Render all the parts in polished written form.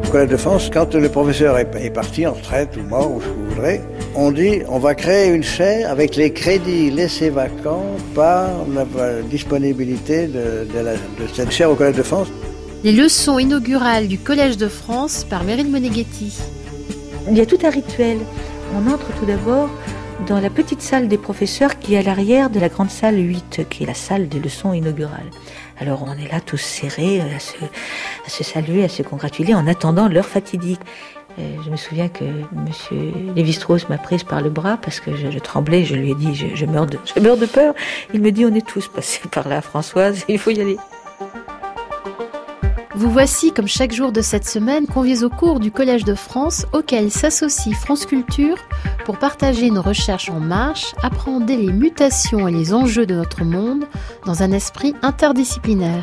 Au Collège de France, quand le professeur est parti en retraite ou mort ou ce que vous voudrez, on dit on va créer une chaire avec les crédits laissés vacants par la disponibilité de cette chaire au Collège de France. Les leçons inaugurales du Collège de France par Meryl Moneghetti. Il y a tout un rituel. On entre tout d'abord dans la petite salle des professeurs qui est à l'arrière de la grande salle 8, qui est la salle des leçons inaugurales. Alors on est là tous serrés, à se saluer, à se congratuler en attendant l'heure fatidique. Je me souviens que M. Lévi-Strauss m'a prise par le bras parce que je tremblais, je lui ai dit je meurs de peur. Il me dit on est tous passés par là, Françoise, il faut y aller. Vous voici, comme chaque jour de cette semaine, conviés au cours du Collège de France, auquel s'associe France Culture pour partager nos recherches en marche, appréhender les mutations et les enjeux de notre monde dans un esprit interdisciplinaire.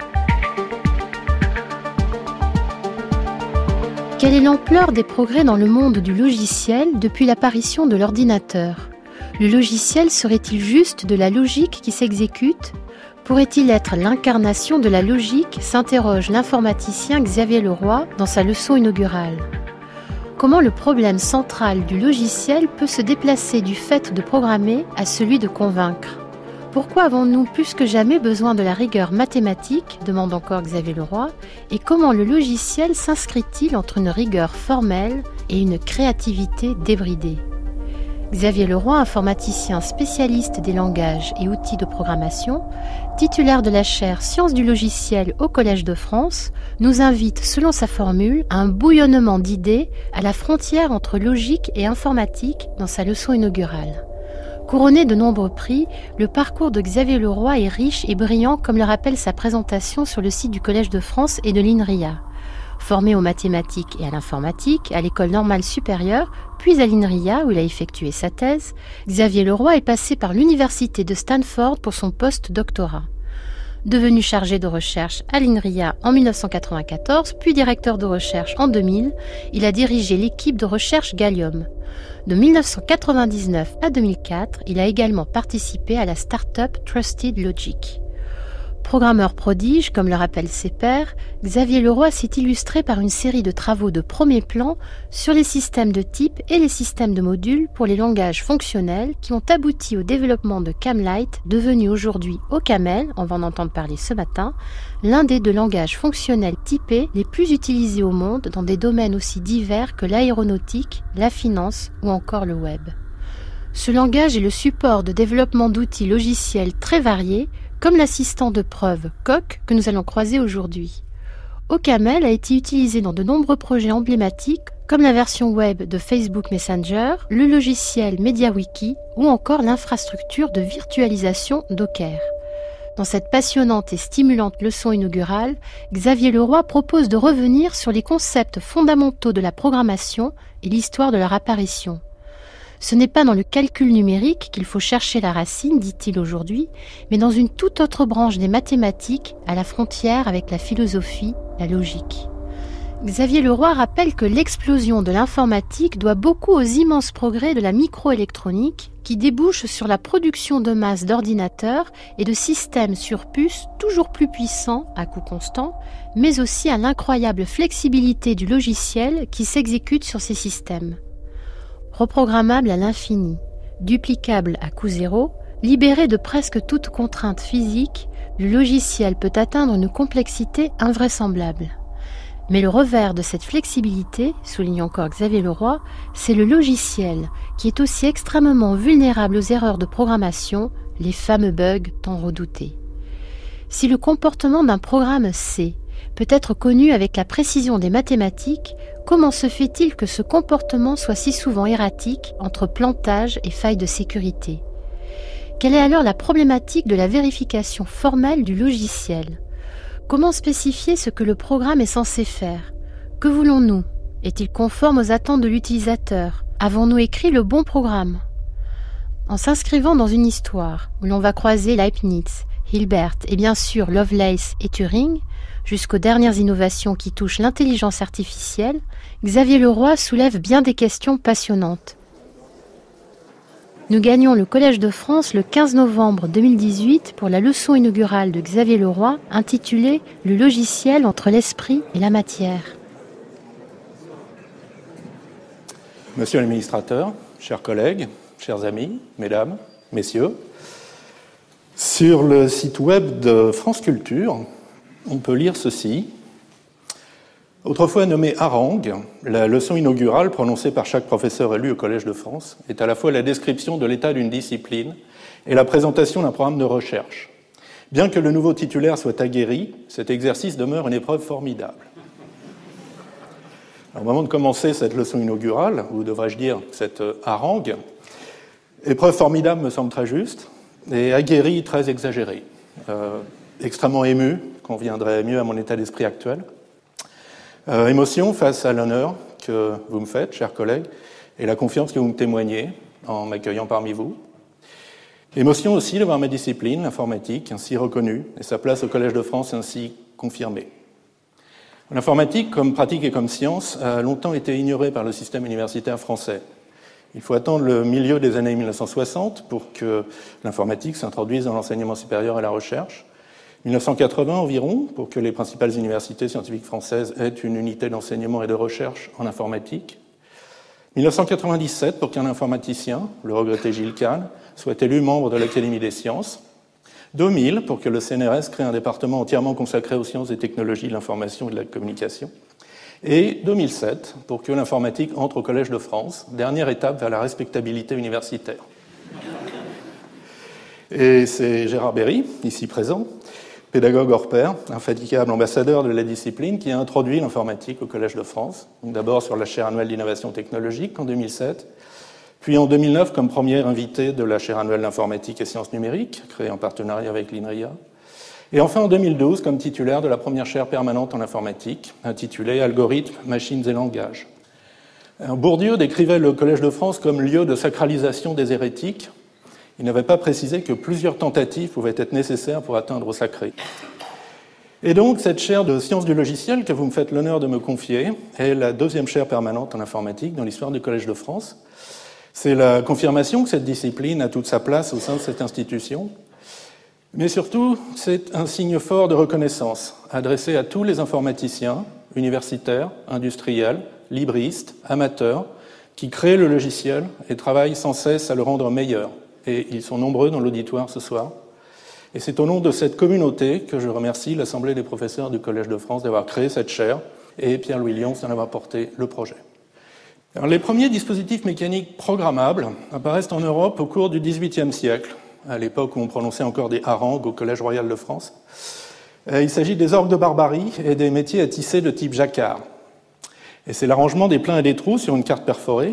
Quelle est l'ampleur des progrès dans le monde du logiciel depuis l'apparition de l'ordinateur ? Le logiciel serait-il juste de la logique qui s'exécute ? Pourrait-il être l'incarnation de la logique, s'interroge l'informaticien Xavier Leroy dans sa leçon inaugurale. Comment le problème central du logiciel peut se déplacer du fait de programmer à celui de convaincre ? Pourquoi avons-nous plus que jamais besoin de la rigueur mathématique, demande encore Xavier Leroy, et comment le logiciel s'inscrit-il entre une rigueur formelle et une créativité débridée ? Xavier Leroy, informaticien spécialiste des langages et outils de programmation, titulaire de la chaire Sciences du logiciel au Collège de France, nous invite, selon sa formule, à un bouillonnement d'idées à la frontière entre logique et informatique dans sa leçon inaugurale. Couronné de nombreux prix, le parcours de Xavier Leroy est riche et brillant comme le rappelle sa présentation sur le site du Collège de France et de l'INRIA. Formé aux mathématiques et à l'informatique, à l'école normale supérieure, puis à l'INRIA où il a effectué sa thèse, Xavier Leroy est passé par l'université de Stanford pour son post-doctorat. Devenu chargé de recherche à l'INRIA en 1994, puis directeur de recherche en 2000, il a dirigé l'équipe de recherche Gallium. De 1999 à 2004, il a également participé à la start-up Trusted Logic. Programmeur prodige, comme le rappellent ses pairs, Xavier Leroy s'est illustré par une série de travaux de premier plan sur les systèmes de type et les systèmes de modules pour les langages fonctionnels qui ont abouti au développement de Camlight, devenu aujourd'hui OCaml, on va en entendre parler ce matin, l'un des deux langages fonctionnels typés les plus utilisés au monde dans des domaines aussi divers que l'aéronautique, la finance ou encore le web. Ce langage est le support de développement d'outils logiciels très variés, comme l'assistant de preuve Coq que nous allons croiser aujourd'hui. OCaml a été utilisé dans de nombreux projets emblématiques comme la version web de Facebook Messenger, le logiciel MediaWiki ou encore l'infrastructure de virtualisation Docker. Dans cette passionnante et stimulante leçon inaugurale, Xavier Leroy propose de revenir sur les concepts fondamentaux de la programmation et l'histoire de leur apparition. Ce n'est pas dans le calcul numérique qu'il faut chercher la racine, dit-il aujourd'hui, mais dans une toute autre branche des mathématiques, à la frontière avec la philosophie, la logique. Xavier Leroy rappelle que l'explosion de l'informatique doit beaucoup aux immenses progrès de la microélectronique qui débouchent sur la production de masse d'ordinateurs et de systèmes sur puces toujours plus puissants à coût constant, mais aussi à l'incroyable flexibilité du logiciel qui s'exécute sur ces systèmes. Reprogrammable à l'infini, duplicable à coût zéro, libéré de presque toute contrainte physique, le logiciel peut atteindre une complexité invraisemblable. Mais le revers de cette flexibilité, souligne encore Xavier Leroy, c'est le logiciel qui est aussi extrêmement vulnérable aux erreurs de programmation, les fameux bugs tant redoutés. Si le comportement d'un programme C peut être connu avec la précision des mathématiques, comment se fait-il que ce comportement soit si souvent erratique entre plantage et failles de sécurité ? Quelle est alors la problématique de la vérification formelle du logiciel ? Comment spécifier ce que le programme est censé faire ? Que voulons-nous ? Est-il conforme aux attentes de l'utilisateur ? Avons-nous écrit le bon programme ? En s'inscrivant dans une histoire où l'on va croiser Leibniz, Hilbert et bien sûr Lovelace et Turing, jusqu'aux dernières innovations qui touchent l'intelligence artificielle, Xavier Leroy soulève bien des questions passionnantes. Nous gagnons le Collège de France le 15 novembre 2018 pour la leçon inaugurale de Xavier Leroy intitulée « Le logiciel entre l'esprit et la matière ». Monsieur l'administrateur, chers collègues, chers amis, mesdames, messieurs, sur le site web de France Culture, on peut lire ceci. Autrefois nommée harangue, la leçon inaugurale prononcée par chaque professeur élu au Collège de France est à la fois la description de l'état d'une discipline et la présentation d'un programme de recherche. Bien que le nouveau titulaire soit aguerri, cet exercice demeure une épreuve formidable. Alors, au moment de commencer cette leçon inaugurale, ou devrais-je dire cette harangue, épreuve formidable me semble très juste, et aguerri très exagéré. Extrêmement ému, conviendrait mieux à mon état d'esprit actuel. Émotion face à l'honneur que vous me faites, chers collègues, et la confiance que vous me témoignez en m'accueillant parmi vous. Émotion aussi de voir ma discipline, l'informatique, ainsi reconnue, et sa place au Collège de France ainsi confirmée. L'informatique, comme pratique et comme science, a longtemps été ignorée par le système universitaire français. Il faut attendre le milieu des années 1960 pour que l'informatique s'introduise dans l'enseignement supérieur et la recherche. 1980 environ, pour que les principales universités scientifiques françaises aient une unité d'enseignement et de recherche en informatique. 1997, pour qu'un informaticien, le regretté Gilles Kahn, soit élu membre de l'Académie des sciences. 2000, pour que le CNRS crée un département entièrement consacré aux sciences et technologies de l'information et de la communication. Et 2007, pour que l'informatique entre au Collège de France, dernière étape vers la respectabilité universitaire. Et c'est Gérard Berry, ici présent, pédagogue hors pair, infatigable ambassadeur de la discipline, qui a introduit l'informatique au Collège de France, d'abord sur la chaire annuelle d'innovation technologique en 2007, puis en 2009 comme premier invité de la chaire annuelle d'informatique et sciences numériques, créée en partenariat avec l'INRIA, et enfin en 2012 comme titulaire de la première chaire permanente en informatique, intitulée « Algorithmes, machines et langages ». Bourdieu décrivait le Collège de France comme lieu de sacralisation des hérétiques. Il n'avait pas précisé que plusieurs tentatives pouvaient être nécessaires pour atteindre au sacré. Et donc, cette chaire de sciences du logiciel que vous me faites l'honneur de me confier est la deuxième chaire permanente en informatique dans l'histoire du Collège de France. C'est la confirmation que cette discipline a toute sa place au sein de cette institution. Mais surtout, c'est un signe fort de reconnaissance adressé à tous les informaticiens, universitaires, industriels, libristes, amateurs, qui créent le logiciel et travaillent sans cesse à le rendre meilleur. Et ils sont nombreux dans l'auditoire ce soir. Et c'est au nom de cette communauté que je remercie l'Assemblée des professeurs du Collège de France d'avoir créé cette chaire et Pierre-Louis Lyons d'en avoir porté le projet. Alors, les premiers dispositifs mécaniques programmables apparaissent en Europe au cours du XVIIIe siècle, à l'époque où on prononçait encore des harangues au Collège royal de France. Il s'agit des orgues de barbarie et des métiers à tisser de type jacquard. Et c'est l'arrangement des pleins et des trous sur une carte perforée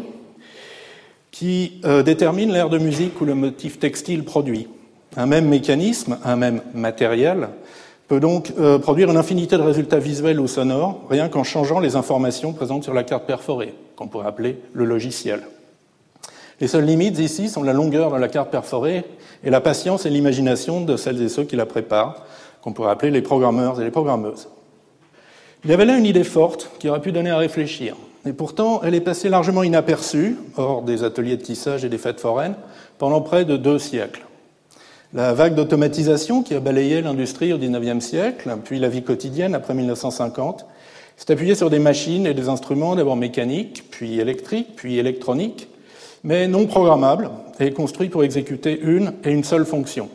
qui détermine l'air de musique ou le motif textile produit. Un même mécanisme, un même matériel, peut donc produire une infinité de résultats visuels ou sonores, rien qu'en changeant les informations présentes sur la carte perforée, qu'on pourrait appeler le logiciel. Les seules limites ici sont la longueur de la carte perforée et la patience et l'imagination de celles et ceux qui la préparent, qu'on pourrait appeler les programmeurs et les programmeuses. Il y avait là une idée forte qui aurait pu donner à réfléchir. Et pourtant, elle est passée largement inaperçue, hors des ateliers de tissage et des fêtes foraines, pendant près de 2 siècles. La vague d'automatisation qui a balayé l'industrie au XIXe siècle, puis la vie quotidienne après 1950, s'est appuyée sur des machines et des instruments d'abord mécaniques, puis électriques, puis électroniques, mais non programmables et construits pour exécuter une et une seule fonction.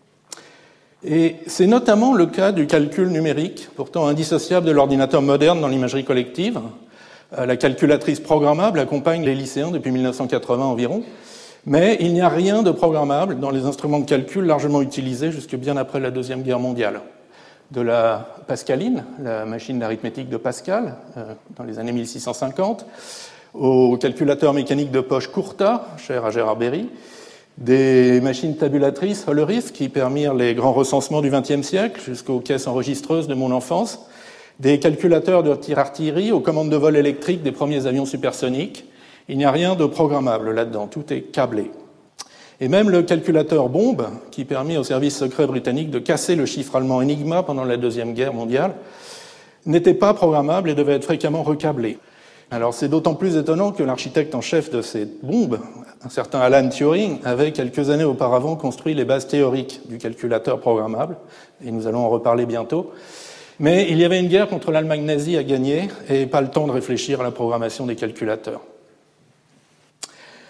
Et c'est notamment le cas du calcul numérique, pourtant indissociable de l'ordinateur moderne dans l'imagerie collective. La calculatrice programmable accompagne les lycéens depuis 1980 environ, mais il n'y a rien de programmable dans les instruments de calcul largement utilisés jusque bien après la Deuxième Guerre mondiale. De la pascaline, la machine d'arithmétique de Pascal, dans les années 1650, au calculateur mécanique de poche Courta, cher à Gérard Berry, des machines tabulatrices Hollerith qui permirent les grands recensements du XXe siècle jusqu'aux caisses enregistreuses de mon enfance, des calculateurs de tir-artillerie aux commandes de vol électriques des premiers avions supersoniques. Il n'y a rien de programmable là-dedans, tout est câblé. Et même le calculateur bombe, qui permit au service secret britannique de casser le chiffre allemand Enigma pendant la Deuxième Guerre mondiale, n'était pas programmable et devait être fréquemment recablé. Alors c'est d'autant plus étonnant que l'architecte en chef de ces bombes, un certain Alan Turing, avait quelques années auparavant construit les bases théoriques du calculateur programmable, et nous allons en reparler bientôt. Mais il y avait une guerre contre l'Allemagne nazie à gagner et pas le temps de réfléchir à la programmation des calculateurs.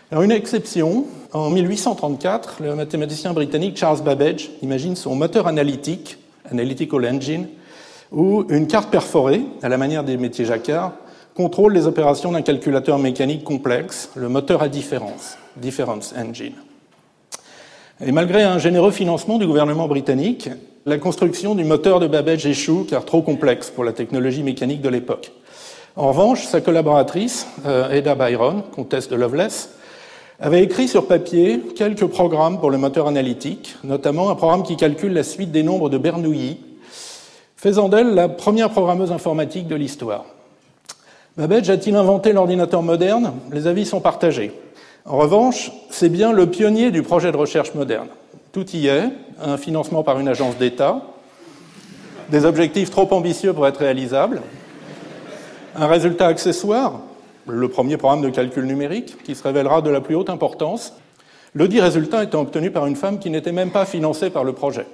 Alors une exception, en 1834, le mathématicien britannique Charles Babbage imagine son moteur analytique, Analytical Engine, où une carte perforée, à la manière des métiers jacquards, contrôle les opérations d'un calculateur mécanique complexe, le moteur à différence, Difference Engine. Et malgré un généreux financement du gouvernement britannique, la construction du moteur de Babbage échoue car trop complexe pour la technologie mécanique de l'époque. En revanche, sa collaboratrice, Ada Byron, comtesse de Lovelace, avait écrit sur papier quelques programmes pour le moteur analytique, notamment un programme qui calcule la suite des nombres de Bernoulli, faisant d'elle la première programmeuse informatique de l'histoire. Babbage a-t-il inventé l'ordinateur moderne ? Les avis sont partagés. En revanche, c'est bien le pionnier du projet de recherche moderne. Tout y est, un financement par une agence d'État, des objectifs trop ambitieux pour être réalisables, un résultat accessoire, le premier programme de calcul numérique, qui se révélera de la plus haute importance, le dit résultat étant obtenu par une femme qui n'était même pas financée par le projet.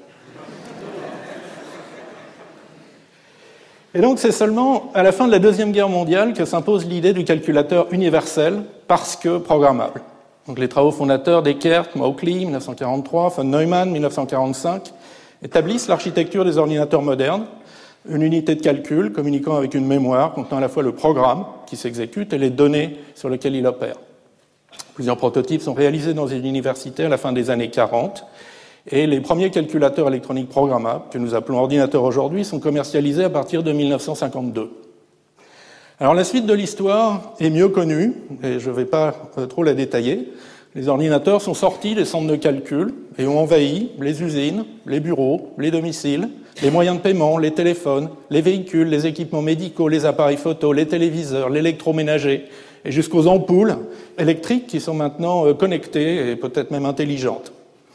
Et donc c'est seulement à la fin de la Deuxième Guerre mondiale que s'impose l'idée du calculateur universel parce que programmable. Donc les travaux fondateurs d'Eckert, Mauchly, 1943, von Neumann, 1945, établissent l'architecture des ordinateurs modernes, une unité de calcul communiquant avec une mémoire contenant à la fois le programme qui s'exécute et les données sur lesquelles il opère. Plusieurs prototypes sont réalisés dans une université à la fin des années 40, et les premiers calculateurs électroniques programmables, que nous appelons ordinateurs aujourd'hui, sont commercialisés à partir de 1952. Alors la suite de l'histoire est mieux connue, et je ne vais pas trop la détailler. Les ordinateurs sont sortis des centres de calcul et ont envahi les usines, les bureaux, les domiciles, les moyens de paiement, les téléphones, les véhicules, les équipements médicaux, les appareils photo, les téléviseurs, l'électroménager, et jusqu'aux ampoules électriques qui sont maintenant connectées et peut-être même intelligentes.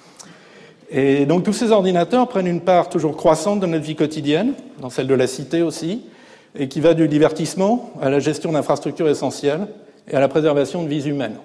Et donc tous ces ordinateurs prennent une part toujours croissante de notre vie quotidienne, dans celle de la cité aussi, et qui va du divertissement à la gestion d'infrastructures essentielles et à la préservation de vies humaines.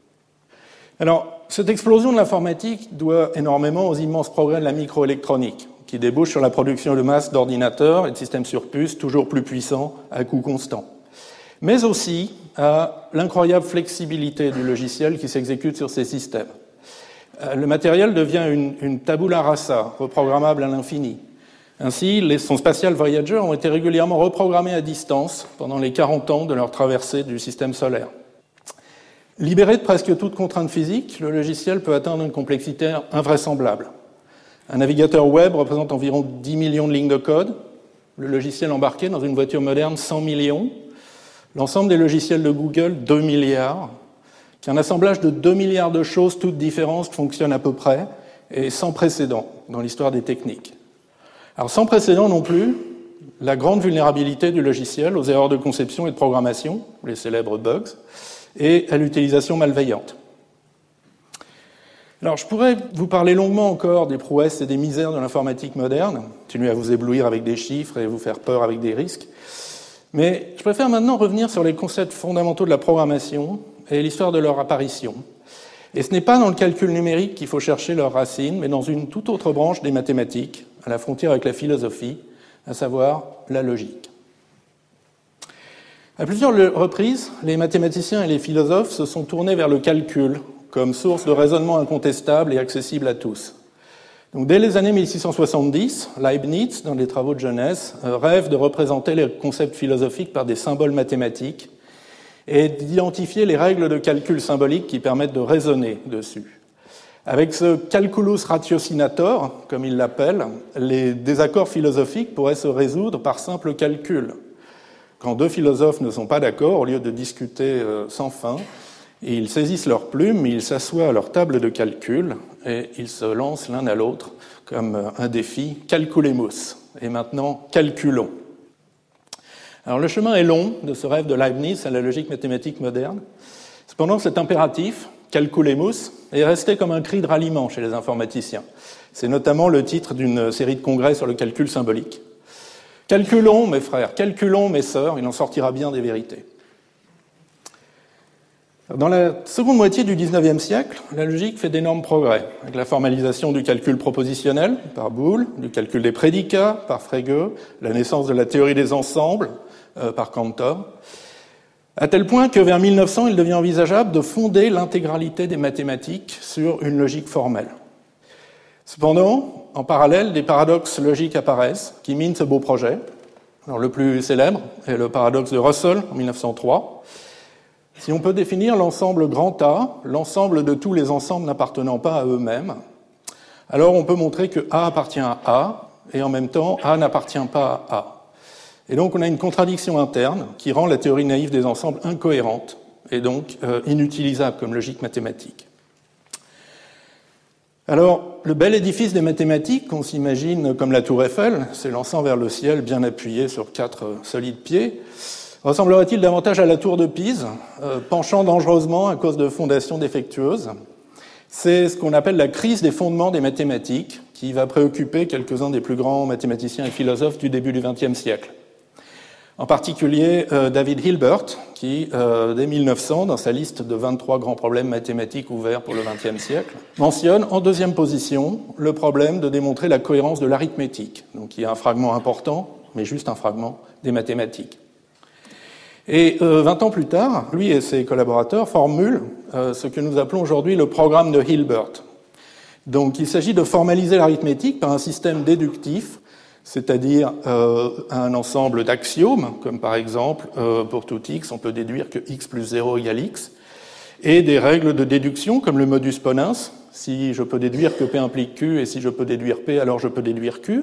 Alors, cette explosion de l'informatique doit énormément aux immenses progrès de la microélectronique, qui débouchent sur la production de masse d'ordinateurs et de systèmes sur puces toujours plus puissants à coût constant, mais aussi à l'incroyable flexibilité du logiciel qui s'exécute sur ces systèmes. Le matériel devient une tabula rasa, reprogrammable à l'infini. Ainsi, les sondes spatiales Voyager ont été régulièrement reprogrammées à distance pendant les 40 ans de leur traversée du système solaire. Libéré de presque toute contrainte physique, le logiciel peut atteindre une complexité invraisemblable. Un navigateur web représente environ 10 millions de lignes de code, le logiciel embarqué dans une voiture moderne 100 millions, l'ensemble des logiciels de Google 2 milliards, qu'un assemblage de 2 milliards de choses toutes différentes fonctionne à peu près et sans précédent dans l'histoire des techniques. Alors sans précédent non plus, la grande vulnérabilité du logiciel aux erreurs de conception et de programmation, les célèbres bugs, et à l'utilisation malveillante. Alors je pourrais vous parler longuement encore des prouesses et des misères de l'informatique moderne, continuer à vous éblouir avec des chiffres et vous faire peur avec des risques, mais je préfère maintenant revenir sur les concepts fondamentaux de la programmation et l'histoire de leur apparition. Et ce n'est pas dans le calcul numérique qu'il faut chercher leurs racines, mais dans une toute autre branche des mathématiques, à la frontière avec la philosophie, à savoir la logique. À plusieurs reprises, les mathématiciens et les philosophes se sont tournés vers le calcul comme source de raisonnement incontestable et accessible à tous. Donc, dès les années 1670, Leibniz, dans les travaux de jeunesse, rêve de représenter les concepts philosophiques par des symboles mathématiques et d'identifier les règles de calcul symbolique qui permettent de raisonner dessus. Avec ce calculus ratiocinator, comme il l'appelle, les désaccords philosophiques pourraient se résoudre par simple calcul. Quand deux philosophes ne sont pas d'accord, au lieu de discuter sans fin, ils saisissent leurs plumes, ils s'assoient à leur table de calcul et ils se lancent l'un à l'autre comme un défi « calculemus ». Et maintenant, calculons. Alors le chemin est long de ce rêve de Leibniz à la logique mathématique moderne. Cependant, cet impératif, calculemus, est resté comme un cri de ralliement chez les informaticiens. C'est notamment le titre d'une série de congrès sur le calcul symbolique. Calculons, mes frères, calculons, mes sœurs, il en sortira bien des vérités. Dans la seconde moitié du XIXe siècle, la logique fait d'énormes progrès, avec la formalisation du calcul propositionnel par Boole, du calcul des prédicats par Frege, la naissance de la théorie des ensembles par Cantor. À tel point que vers 1900, il devient envisageable de fonder l'intégralité des mathématiques sur une logique formelle. Cependant, en parallèle, des paradoxes logiques apparaissent qui minent ce beau projet. Alors, le plus célèbre est le paradoxe de Russell en 1903. Si on peut définir l'ensemble grand A, l'ensemble de tous les ensembles n'appartenant pas à eux-mêmes, alors on peut montrer que A appartient à A, et en même temps, A n'appartient pas à A. Et donc on a une contradiction interne qui rend la théorie naïve des ensembles incohérente, et donc inutilisable comme logique mathématique. Alors, le bel édifice des mathématiques, qu'on s'imagine comme la tour Eiffel, s'élançant vers le ciel bien appuyé sur 4 solides pieds, ressemblerait-il davantage à la tour de Pise, penchant dangereusement à cause de fondations défectueuses. C'est ce qu'on appelle la crise des fondements des mathématiques, qui va préoccuper quelques-uns des plus grands mathématiciens et philosophes du début du XXe siècle. En particulier David Hilbert, qui, dès 1900, dans sa liste de 23 grands problèmes mathématiques ouverts pour le XXe siècle, mentionne en deuxième position le problème de démontrer la cohérence de l'arithmétique, donc il y a un fragment important, mais juste un fragment des mathématiques. Et 20 ans plus tard, lui et ses collaborateurs formulent ce que nous appelons aujourd'hui le programme de Hilbert. Donc il s'agit de formaliser l'arithmétique par un système déductif, c'est-à-dire un ensemble d'axiomes, comme par exemple, pour tout x, on peut déduire que x plus 0 égale x, et des règles de déduction, comme le modus ponens, si je peux déduire que P implique Q, et si je peux déduire P, alors je peux déduire Q.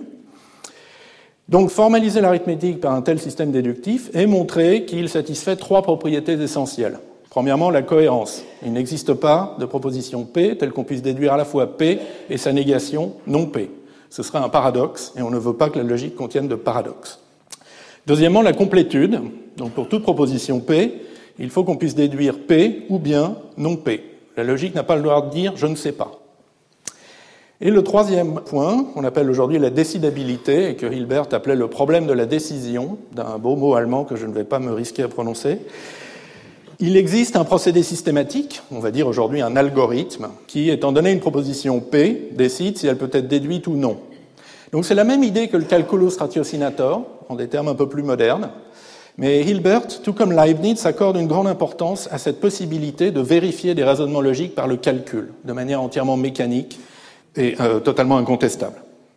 Donc formaliser l'arithmétique par un tel système déductif et montrer qu'il satisfait 3 propriétés essentielles. Premièrement, la cohérence. Il n'existe pas de proposition P telle qu'on puisse déduire à la fois P et sa négation non P. Ce serait un paradoxe, et on ne veut pas que la logique contienne de paradoxe. Deuxièmement, la complétude. Donc pour toute proposition P, il faut qu'on puisse déduire P ou bien non P. La logique n'a pas le droit de dire « je ne sais pas ». Et le troisième point, qu'on appelle aujourd'hui la décidabilité, et que Hilbert appelait le problème de la décision, d'un beau mot allemand que je ne vais pas me risquer à prononcer, il existe un procédé systématique, on va dire aujourd'hui un algorithme, qui, étant donné une proposition P, décide si elle peut être déduite ou non. Donc c'est la même idée que le calculus ratiocinator, en des termes un peu plus modernes, mais Hilbert, tout comme Leibniz, accorde une grande importance à cette possibilité de vérifier des raisonnements logiques par le calcul, de manière entièrement mécanique et totalement incontestable.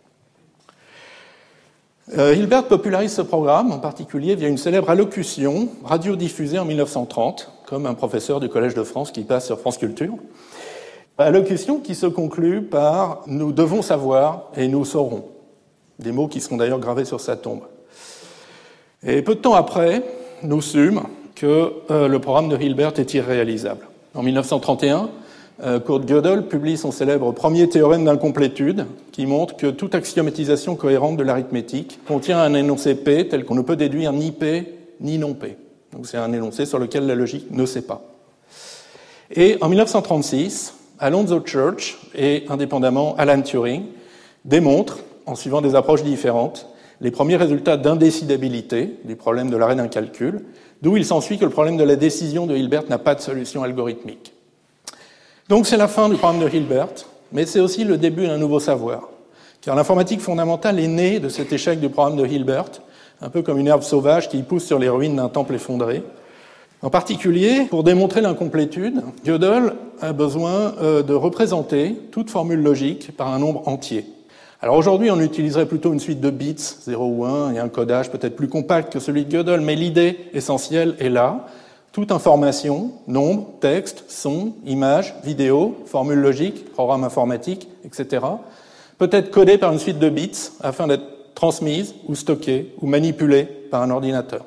Hilbert popularise ce programme, en particulier via une célèbre allocution radiodiffusée en 1930, comme un professeur du Collège de France qui passe sur France Culture. Allocution qui se conclut par « Nous devons savoir et nous saurons », des mots qui seront d'ailleurs gravés sur sa tombe. Et peu de temps après, nous sûmes que le programme de Hilbert est irréalisable. En 1931, Kurt Gödel publie son célèbre premier théorème d'incomplétude qui montre que toute axiomatisation cohérente de l'arithmétique contient un énoncé P tel qu'on ne peut déduire ni P ni non P. Donc c'est un énoncé sur lequel la logique ne sait pas. Et en 1936, Alonzo Church et indépendamment Alan Turing démontrent, en suivant des approches différentes, les premiers résultats d'indécidabilité du problème de l'arrêt d'un calcul, d'où il s'ensuit que le problème de la décision de Hilbert n'a pas de solution algorithmique. Donc c'est la fin du programme de Hilbert, mais c'est aussi le début d'un nouveau savoir, car l'informatique fondamentale est née de cet échec du programme de Hilbert, un peu comme une herbe sauvage qui pousse sur les ruines d'un temple effondré. En particulier, pour démontrer l'incomplétude, Gödel a besoin de représenter toute formule logique par un nombre entier. Alors aujourd'hui, on utiliserait plutôt une suite de bits, 0 ou 1, et un codage peut-être plus compact que celui de Gödel, mais l'idée essentielle est là. Toute information, nombre, texte, son, image, vidéo, formule logique, programme informatique, etc., peut être codée par une suite de bits afin d'être transmise ou stockée ou manipulée par un ordinateur.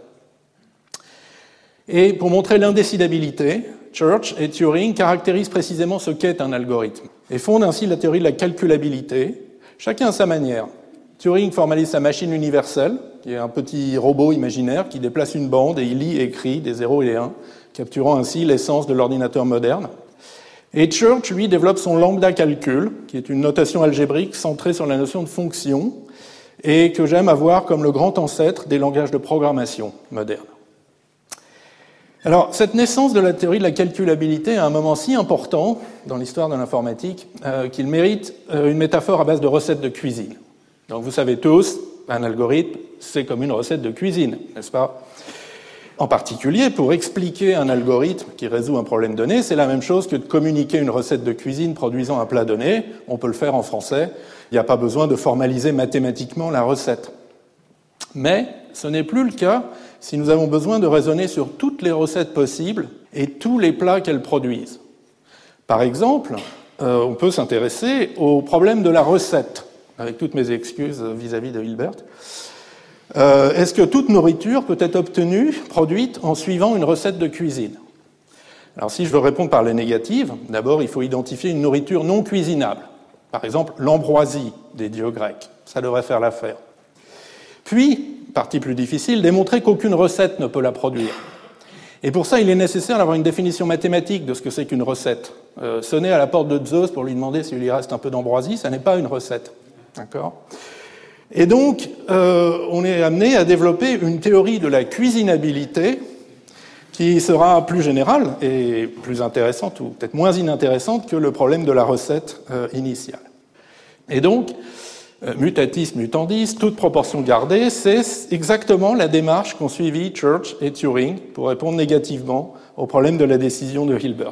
Et pour montrer l'indécidabilité, Church et Turing caractérisent précisément ce qu'est un algorithme et fondent ainsi la théorie de la calculabilité, chacun à sa manière. Turing formalise sa machine universelle, qui est un petit robot imaginaire qui déplace une bande et il lit et écrit des 0 et des 1, capturant ainsi l'essence de l'ordinateur moderne. Et Church, lui, développe son lambda calcul, qui est une notation algébrique centrée sur la notion de fonction, et que j'aime avoir comme le grand ancêtre des langages de programmation modernes. Alors, cette naissance de la théorie de la calculabilité a un moment si important dans l'histoire de l'informatique qu'il mérite une métaphore à base de recettes de cuisine. Donc vous savez tous, un algorithme, c'est comme une recette de cuisine, n'est-ce pas ? En particulier, pour expliquer un algorithme qui résout un problème donné, c'est la même chose que de communiquer une recette de cuisine produisant un plat donné. On peut le faire en français. Il n'y a pas besoin de formaliser mathématiquement la recette. Mais ce n'est plus le cas si nous avons besoin de raisonner sur toutes les recettes possibles et tous les plats qu'elles produisent. Par exemple, on peut s'intéresser au problème de la recette, avec toutes mes excuses vis-à-vis de Hilbert. Est-ce que toute nourriture peut être obtenue, produite, en suivant une recette de cuisine? Alors, si je veux répondre par les négatives, d'abord, il faut identifier une nourriture non cuisinable. Par exemple, l'ambroisie des dieux grecs. Ça devrait faire l'affaire. Puis, partie plus difficile, démontrer qu'aucune recette ne peut la produire. Et pour ça, il est nécessaire d'avoir une définition mathématique de ce que c'est qu'une recette. Sonner à la porte de Zeus pour lui demander s'il lui reste un peu d'ambroisie, ça n'est pas une recette. D'accord ? Et donc, on est amené à développer une théorie de la cuisinabilité qui sera plus générale et plus intéressante, ou peut-être moins inintéressante que le problème de la recette initiale. Et donc, mutatis mutandis, toute proportion gardée, c'est exactement la démarche qu'ont suivi Church et Turing pour répondre négativement au problème de la décision de Hilbert.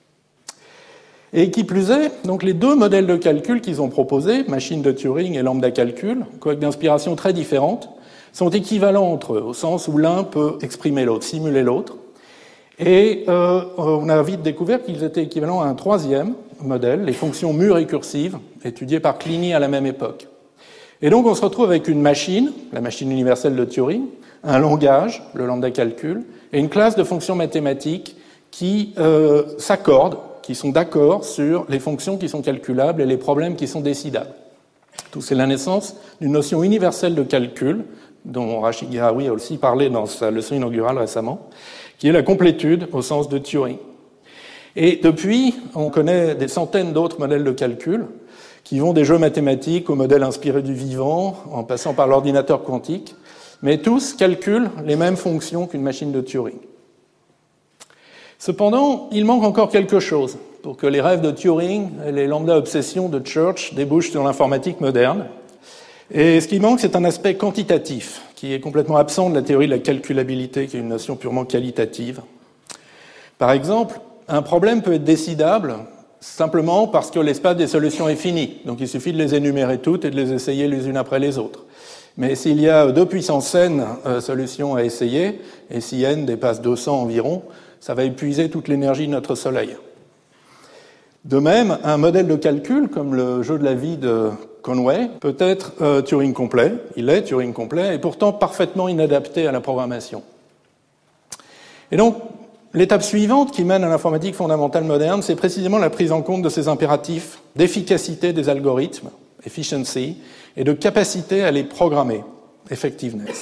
Et qui plus est, donc les deux modèles de calcul qu'ils ont proposés, machine de Turing et lambda calcul, quoique d'inspiration très différente, sont équivalents entre eux, au sens où l'un peut exprimer l'autre, simuler l'autre. Et on a vite découvert qu'ils étaient équivalents à un troisième modèle, les fonctions mu récursives, étudiées par Clini à la même époque. Et donc on se retrouve avec une machine, la machine universelle de Turing, un langage, le lambda calcul, et une classe de fonctions mathématiques qui s'accordent, qui sont d'accord sur les fonctions qui sont calculables et les problèmes qui sont décidables. Tout c'est la naissance d'une notion universelle de calcul, dont Rashid Geraoui a aussi parlé dans sa leçon inaugurale récemment, qui est la complétude au sens de Turing. Et depuis, on connaît des centaines d'autres modèles de calcul qui vont des jeux mathématiques au modèle inspiré du vivant, en passant par l'ordinateur quantique, mais tous calculent les mêmes fonctions qu'une machine de Turing. Cependant, il manque encore quelque chose pour que les rêves de Turing et les lambda obsessions de Church débouchent sur l'informatique moderne. Et ce qui manque, c'est un aspect quantitatif, qui est complètement absent de la théorie de la calculabilité, qui est une notion purement qualitative. Par exemple, un problème peut être décidable simplement parce que l'espace des solutions est fini. Donc il suffit de les énumérer toutes et de les essayer les unes après les autres. Mais s'il y a 2 puissance n solutions à essayer, et si n dépasse 200 environ, ça va épuiser toute l'énergie de notre Soleil. De même, un modèle de calcul, comme le jeu de la vie de Conway, peut être Turing complet, il est Turing complet, et pourtant parfaitement inadapté à la programmation. Et donc, l'étape suivante qui mène à l'informatique fondamentale moderne, c'est précisément la prise en compte de ces impératifs d'efficacité des algorithmes, efficiency, et de capacité à les programmer, effectiveness.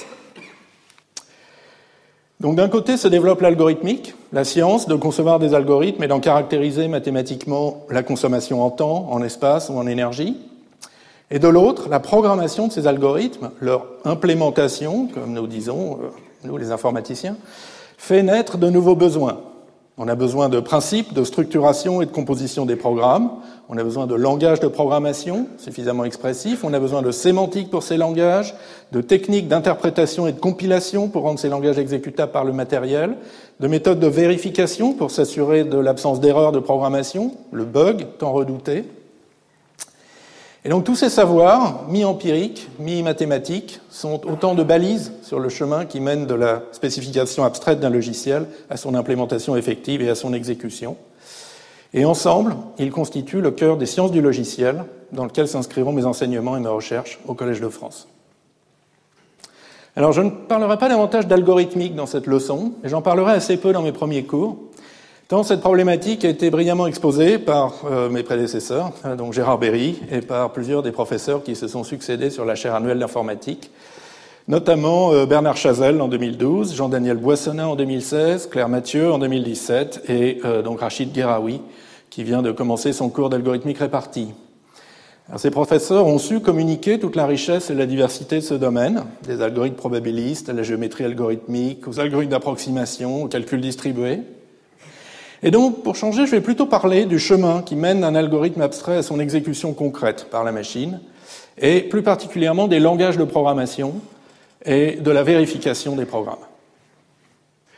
Donc d'un côté se développe l'algorithmique, la science de concevoir des algorithmes et d'en caractériser mathématiquement la consommation en temps, en espace ou en énergie. Et de l'autre, la programmation de ces algorithmes, leur implémentation, comme nous disons, nous les informaticiens, fait naître de nouveaux besoins. On a besoin de principes, de structuration et de composition des programmes. On a besoin de langage de programmation suffisamment expressif. On a besoin de sémantique pour ces langages, de techniques d'interprétation et de compilation pour rendre ces langages exécutables par le matériel, de méthodes de vérification pour s'assurer de l'absence d'erreur de programmation, le bug tant redouté. Et donc tous ces savoirs, mi-empiriques, mi-mathématiques, sont autant de balises sur le chemin qui mène de la spécification abstraite d'un logiciel à son implémentation effective et à son exécution. Et ensemble, ils constituent le cœur des sciences du logiciel, dans lequel s'inscriront mes enseignements et mes recherches au Collège de France. Alors je ne parlerai pas davantage d'algorithmique dans cette leçon, et j'en parlerai assez peu dans mes premiers cours, tant cette problématique a été brillamment exposée par mes prédécesseurs, donc Gérard Berry, et par plusieurs des professeurs qui se sont succédés sur la chaire annuelle d'informatique, notamment Bernard Chazelle en 2012, Jean-Daniel Boissonnin en 2016, Claire Mathieu en 2017, et donc Rachid Geraoui, qui vient de commencer son cours d'algorithmique répartie. Alors, ces professeurs ont su communiquer toute la richesse et la diversité de ce domaine, des algorithmes probabilistes à la géométrie algorithmique, aux algorithmes d'approximation, au calcul distribué. Et donc, pour changer, je vais plutôt parler du chemin qui mène un algorithme abstrait à son exécution concrète par la machine, et plus particulièrement des langages de programmation et de la vérification des programmes.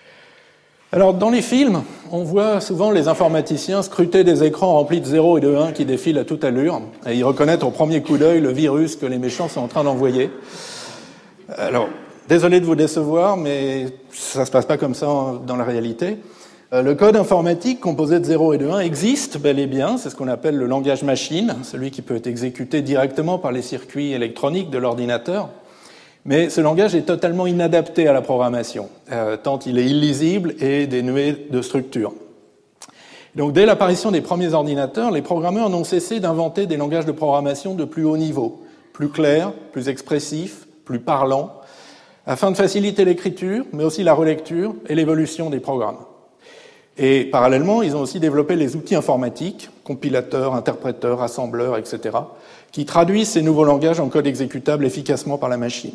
Alors, dans les films, on voit souvent les informaticiens scruter des écrans remplis de 0 et de 1 qui défilent à toute allure, et y reconnaître au premier coup d'œil le virus que les méchants sont en train d'envoyer. Alors, désolé de vous décevoir, mais ça ne se passe pas comme ça dans la réalité. Le code informatique composé de 0 et de 1 existe bel et bien, c'est ce qu'on appelle le langage machine, celui qui peut être exécuté directement par les circuits électroniques de l'ordinateur. Mais ce langage est totalement inadapté à la programmation, tant il est illisible et dénué de structure. Donc, dès l'apparition des premiers ordinateurs, les programmeurs n'ont cessé d'inventer des langages de programmation de plus haut niveau, plus clairs, plus expressifs, plus parlants, afin de faciliter l'écriture, mais aussi la relecture et l'évolution des programmes. Et parallèlement, ils ont aussi développé les outils informatiques, compilateurs, interpréteurs, assembleurs, etc., qui traduisent ces nouveaux langages en code exécutable efficacement par la machine.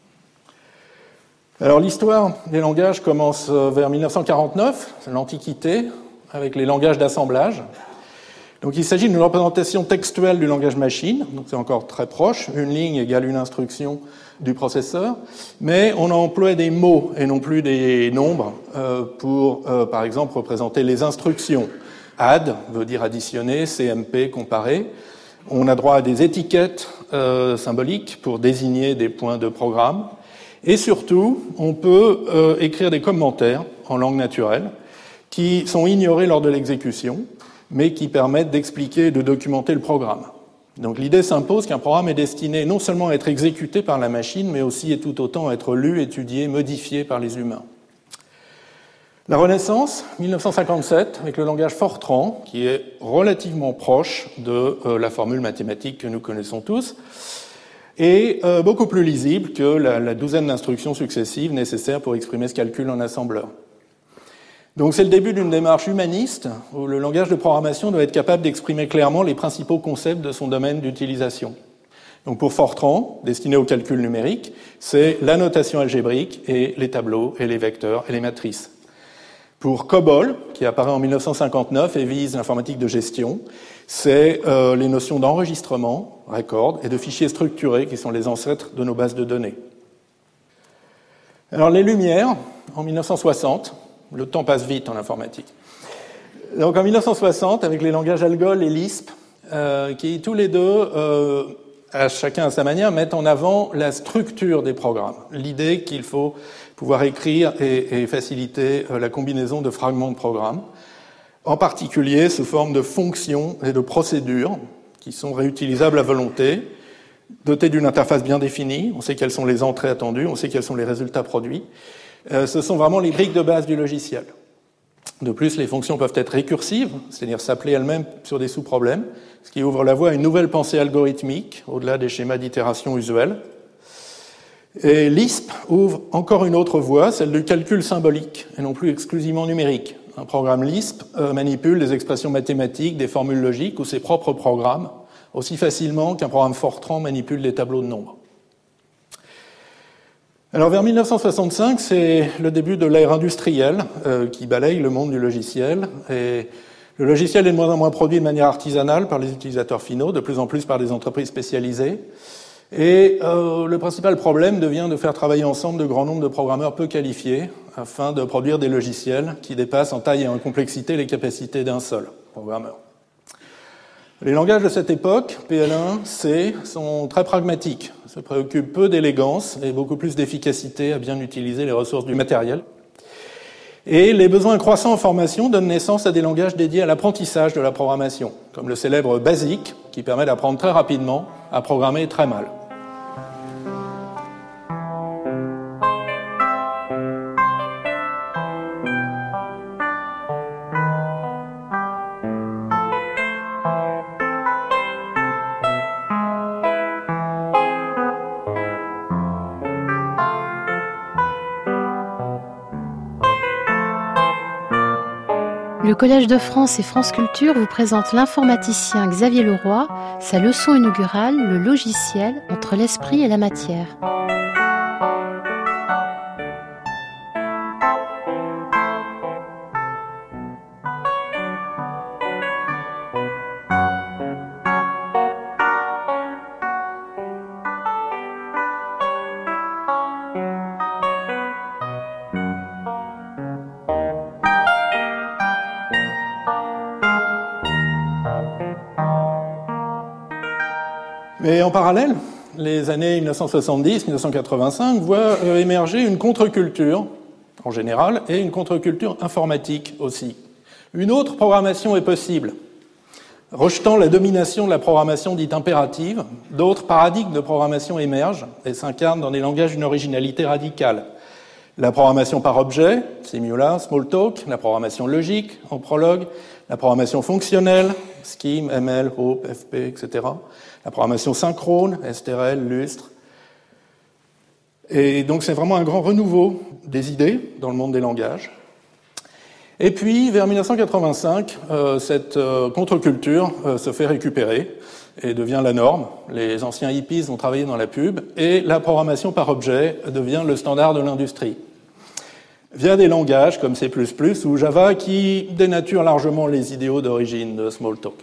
Alors l'histoire des langages commence vers 1949, l'Antiquité, avec les langages d'assemblage. Donc il s'agit d'une représentation textuelle du langage machine, donc c'est encore très proche, une ligne égale une instruction du processeur, mais on emploie des mots et non plus des nombres pour, par exemple, représenter les instructions. Add veut dire additionner, CMP, comparer. On a droit à des étiquettes symboliques pour désigner des points de programme. Et surtout, on peut écrire des commentaires en langue naturelle qui sont ignorés lors de l'exécution, mais qui permettent d'expliquer et de documenter le programme. Donc l'idée s'impose qu'un programme est destiné non seulement à être exécuté par la machine, mais aussi et tout autant à être lu, étudié, modifié par les humains. La Renaissance, 1957, avec le langage Fortran, qui est relativement proche de la formule mathématique que nous connaissons tous, et beaucoup plus lisible que la douzaine d'instructions successives nécessaires pour exprimer ce calcul en assembleur. Donc c'est le début d'une démarche humaniste où le langage de programmation doit être capable d'exprimer clairement les principaux concepts de son domaine d'utilisation. Donc pour Fortran, destiné au calcul numérique, c'est la notation algébrique et les tableaux et les vecteurs et les matrices. Pour COBOL, qui apparaît en 1959 et vise l'informatique de gestion, c'est les notions d'enregistrement, record, et de fichiers structurés qui sont les ancêtres de nos bases de données. Alors les Lumières, en 1960, le temps passe vite en informatique. Donc en 1960, avec les langages Algol et Lisp, qui tous les deux, chacun à sa manière, mettent en avant la structure des programmes. L'idée qu'il faut pouvoir écrire et faciliter la combinaison de fragments de programmes, en particulier sous forme de fonctions et de procédures qui sont réutilisables à volonté, dotées d'une interface bien définie, on sait quelles sont les entrées attendues, on sait quels sont les résultats produits. Ce sont vraiment les briques de base du logiciel. De plus, les fonctions peuvent être récursives, c'est-à-dire s'appeler elles-mêmes sur des sous-problèmes, ce qui ouvre la voie à une nouvelle pensée algorithmique, au-delà des schémas d'itération usuels. Et Lisp ouvre encore une autre voie, celle du calcul symbolique, et non plus exclusivement numérique. Un programme Lisp manipule des expressions mathématiques, des formules logiques ou ses propres programmes, aussi facilement qu'un programme Fortran manipule des tableaux de nombres. Alors vers 1965, c'est le début de l'ère industrielle qui balaye le monde du logiciel. Et le logiciel est de moins en moins produit de manière artisanale par les utilisateurs finaux, de plus en plus par des entreprises spécialisées. Et le principal problème devient de faire travailler ensemble de grands nombres de programmeurs peu qualifiés afin de produire des logiciels qui dépassent en taille et en complexité les capacités d'un seul programmeur. Les langages de cette époque, PL1, C, sont très pragmatiques, se préoccupent peu d'élégance et beaucoup plus d'efficacité à bien utiliser les ressources du matériel. Et les besoins croissants en formation donnent naissance à des langages dédiés à l'apprentissage de la programmation, comme le célèbre BASIC, qui permet d'apprendre très rapidement à programmer très mal. Le Collège de France et France Culture vous présente l'informaticien Xavier Leroy, sa leçon inaugurale, le logiciel entre l'esprit et la matière. Mais en parallèle, les années 1970-1985 voient émerger une contre-culture, en général, et une contre-culture informatique aussi. Une autre programmation est possible. Rejetant la domination de la programmation dite impérative, d'autres paradigmes de programmation émergent et s'incarnent dans des langages d'une originalité radicale. La programmation par objet, Simula, Smalltalk, la programmation logique, en prologue, la programmation fonctionnelle, Scheme, ML, Hope, FP, etc. La programmation synchrone, STRL, Lustre. Et donc c'est vraiment un grand renouveau des idées dans le monde des langages. Et puis, vers 1985, cette contre-culture se fait récupérer et devient la norme. Les anciens hippies vont travailler dans la pub et la programmation par objet devient le standard de l'industrie. Via des langages comme C++ ou Java qui dénaturent largement les idéaux d'origine de Smalltalk.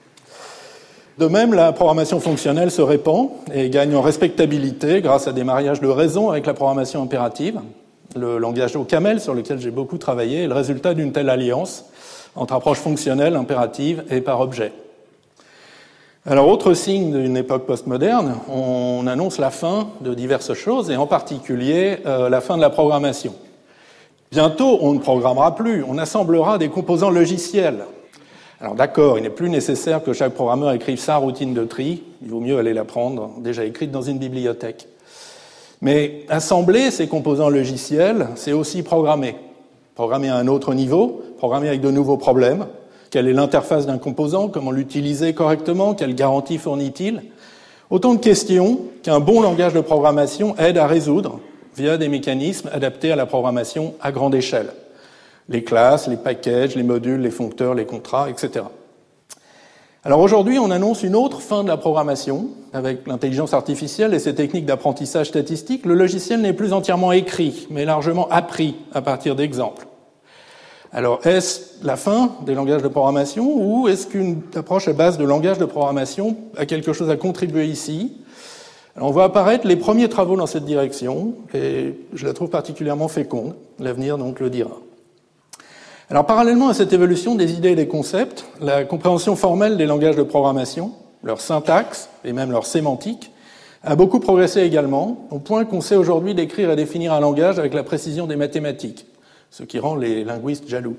De même, la programmation fonctionnelle se répand et gagne en respectabilité grâce à des mariages de raison avec la programmation impérative. Le langage OCaml, sur lequel j'ai beaucoup travaillé, est le résultat d'une telle alliance entre approche fonctionnelle, impérative et par objet. Alors, autre signe d'une époque postmoderne, on annonce la fin de diverses choses, et en particulier la fin de la programmation. Bientôt, on ne programmera plus, on assemblera des composants logiciels. Alors d'accord, il n'est plus nécessaire que chaque programmeur écrive sa routine de tri, il vaut mieux aller la prendre déjà écrite dans une bibliothèque. Mais assembler ces composants logiciels, c'est aussi programmer. Programmer à un autre niveau, programmer avec de nouveaux problèmes. Quelle est l'interface d'un composant? Comment l'utiliser correctement? Quelle garantie fournit-il? Autant de questions qu'un bon langage de programmation aide à résoudre via des mécanismes adaptés à la programmation à grande échelle. Les classes, les packages, les modules, les foncteurs, les contrats, etc. Alors aujourd'hui, on annonce une autre fin de la programmation. Avec l'intelligence artificielle et ses techniques d'apprentissage statistique, le logiciel n'est plus entièrement écrit, mais largement appris à partir d'exemples. Alors, est-ce la fin des langages de programmation ou est-ce qu'une approche à base de langage de programmation a quelque chose à contribuer ici? Alors, on voit apparaître les premiers travaux dans cette direction et je la trouve particulièrement féconde. L'avenir, donc, le dira. Alors, parallèlement à cette évolution des idées et des concepts, la compréhension formelle des langages de programmation, leur syntaxe et même leur sémantique, a beaucoup progressé également, au point qu'on sait aujourd'hui décrire et définir un langage avec la précision des mathématiques, ce qui rend les linguistes jaloux.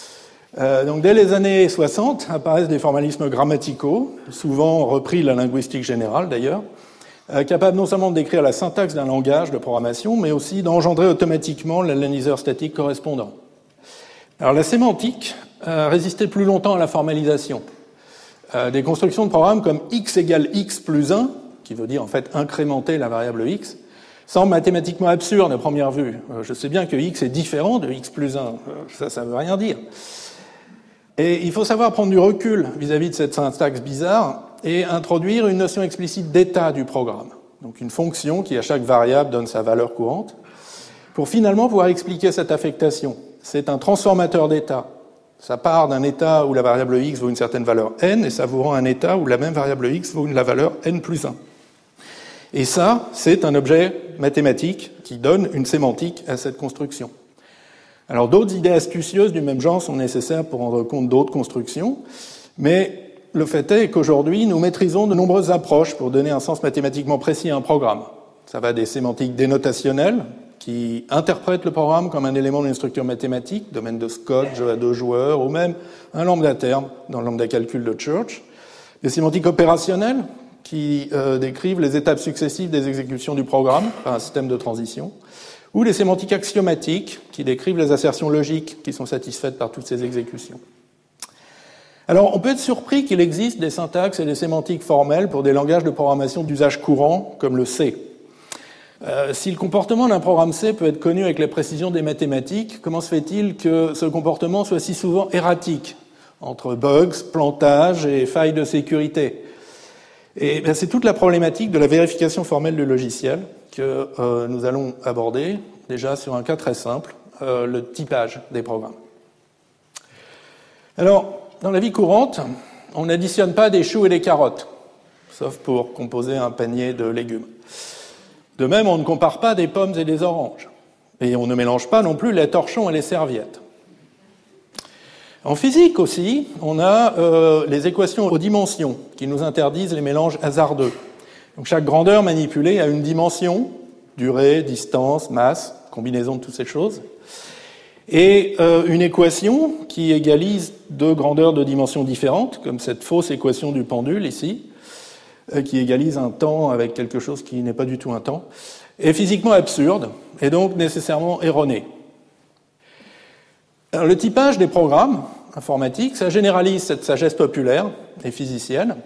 Donc, dès les années 60, apparaissent des formalismes grammaticaux, souvent repris de la linguistique générale d'ailleurs, capables non seulement de décrire la syntaxe d'un langage de programmation, mais aussi d'engendrer automatiquement l'analyseur statique correspondant. Alors la sémantique a résisté plus longtemps à la formalisation. Des constructions de programmes comme x égale x plus 1, qui veut dire en fait incrémenter la variable x, semblent mathématiquement absurdes à première vue. Je sais bien que x est différent de x plus 1, ça ne veut rien dire. Et il faut savoir prendre du recul vis-à-vis de cette syntaxe bizarre et introduire une notion explicite d'état du programme. Donc une fonction qui à chaque variable donne sa valeur courante, pour finalement pouvoir expliquer cette affectation. C'est un transformateur d'état. Ça part d'un état où la variable x vaut une certaine valeur n, et ça vous rend un état où la même variable x vaut la valeur n plus 1. Et ça, c'est un objet mathématique qui donne une sémantique à cette construction. Alors d'autres idées astucieuses du même genre sont nécessaires pour rendre compte d'autres constructions, mais le fait est qu'aujourd'hui, nous maîtrisons de nombreuses approches pour donner un sens mathématiquement précis à un programme. Ça va des sémantiques dénotationnelles, qui interprètent le programme comme un élément d'une structure mathématique, domaine de Scott, jeu à 2 joueurs, ou même un lambda terme dans le lambda calcul de Church. Des sémantiques opérationnelles qui décrivent les étapes successives des exécutions du programme par un système de transition, ou des sémantiques axiomatiques qui décrivent les assertions logiques qui sont satisfaites par toutes ces exécutions. Alors, on peut être surpris qu'il existe des syntaxes et des sémantiques formelles pour des langages de programmation d'usage courant, comme le C. Si le comportement d'un programme C peut être connu avec la précision des mathématiques, comment se fait-il que ce comportement soit si souvent erratique, entre bugs, plantages et failles de sécurité? Et c'est toute la problématique de la vérification formelle du logiciel que nous allons aborder, déjà sur un cas très simple, le typage des programmes. Alors, dans la vie courante, on n'additionne pas des choux et des carottes, sauf pour composer un panier de légumes. De même, on ne compare pas des pommes et des oranges. Et on ne mélange pas non plus les torchons et les serviettes. En physique aussi, on a les équations aux dimensions qui nous interdisent les mélanges hasardeux. Donc chaque grandeur manipulée a une dimension, durée, distance, masse, combinaison de toutes ces choses, et une équation qui égalise deux grandeurs de dimensions différentes, comme cette fausse équation du pendule ici, qui égalise un temps avec quelque chose qui n'est pas du tout un temps, est physiquement absurde et donc nécessairement erroné. Alors, le typage des programmes informatiques, ça généralise cette sagesse populaire et physicienne.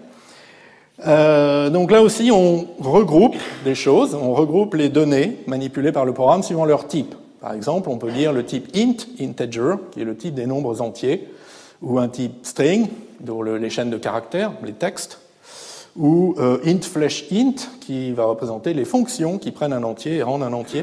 Donc là aussi, on regroupe des choses, on regroupe les données manipulées par le programme suivant leur type. Par exemple, on peut dire le type int, integer, qui est le type des nombres entiers, ou un type string, dont les chaînes de caractères, les textes, ou int flash int, qui va représenter les fonctions qui prennent un entier et rendent un entier.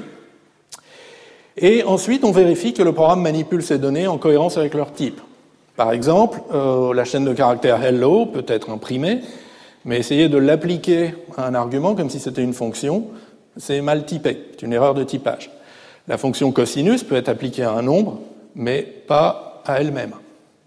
Et ensuite, on vérifie que le programme manipule ces données en cohérence avec leur type. Par exemple, la chaîne de caractères hello peut être imprimée, mais essayer de l'appliquer à un argument comme si c'était une fonction, c'est mal typé, c'est une erreur de typage. La fonction cosinus peut être appliquée à un nombre, mais pas à elle-même. D'accord ?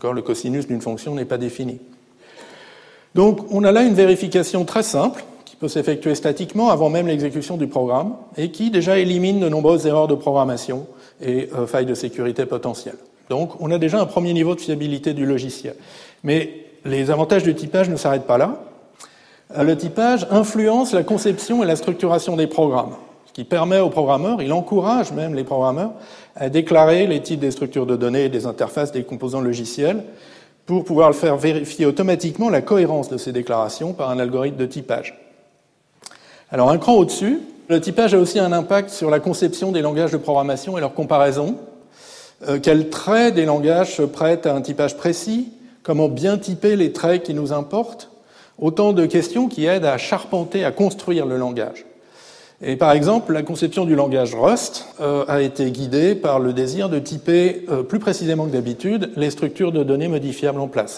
Le cosinus d'une fonction n'est pas défini. Donc, on a là une vérification très simple, qui peut s'effectuer statiquement avant même l'exécution du programme, et qui déjà élimine de nombreuses erreurs de programmation et failles de sécurité potentielles. Donc, on a déjà un premier niveau de fiabilité du logiciel. Mais les avantages du typage ne s'arrêtent pas là. Le typage influence la conception et la structuration des programmes, ce qui permet aux programmeurs, il encourage même les programmeurs, à déclarer les types des structures de données et des interfaces des composants logiciels pour pouvoir le faire vérifier automatiquement la cohérence de ces déclarations par un algorithme de typage. Alors, un cran au-dessus, le typage a aussi un impact sur la conception des langages de programmation et leur comparaison. Quels traits des langages se prêtent à un typage précis? Comment bien typer les traits qui nous importent? Autant de questions qui aident à charpenter, à construire le langage. Et par exemple, la conception du langage Rust a été guidée par le désir de typer plus précisément que d'habitude les structures de données modifiables en place.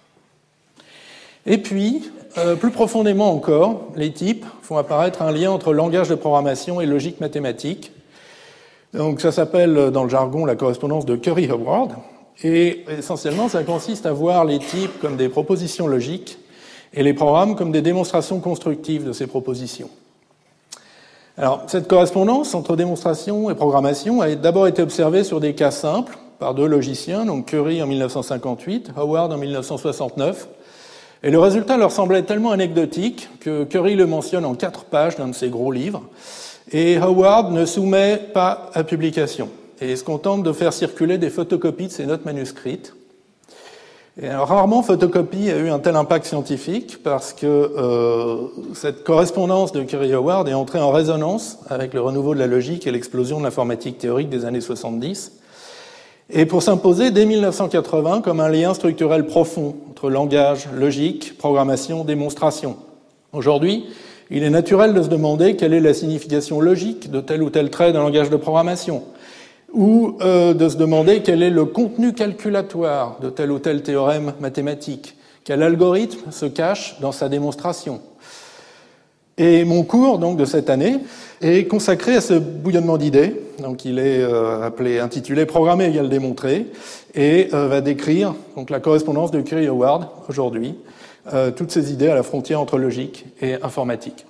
Et puis, plus profondément encore, les types font apparaître un lien entre langage de programmation et logique mathématique. Donc ça s'appelle dans le jargon la correspondance de Curry-Howard, et essentiellement ça consiste à voir les types comme des propositions logiques et les programmes comme des démonstrations constructives de ces propositions. Alors, cette correspondance entre démonstration et programmation a d'abord été observée sur des cas simples par deux logiciens, donc Curry en 1958, Howard en 1969, et le résultat leur semblait tellement anecdotique que Curry le mentionne en 4 pages d'un de ses gros livres, et Howard ne soumet pas à publication, et se contente de faire circuler des photocopies de ses notes manuscrites. Et alors, rarement photocopie a eu un tel impact scientifique parce que cette correspondance de Curry-Howard est entrée en résonance avec le renouveau de la logique et l'explosion de l'informatique théorique des années 70, et pour s'imposer dès 1980 comme un lien structurel profond entre langage, logique, programmation, démonstration. Aujourd'hui, il est naturel de se demander quelle est la signification logique de tel ou tel trait d'un langage de programmation, ou de se demander quel est le contenu calculatoire de tel ou tel théorème mathématique, quel algorithme se cache dans sa démonstration. Et mon cours donc de cette année est consacré à ce bouillonnement d'idées. Donc il est intitulé « Programmer égale démontrer » et va décrire donc la correspondance de Curry-Howard aujourd'hui, toutes ces idées à la frontière entre logique et informatique.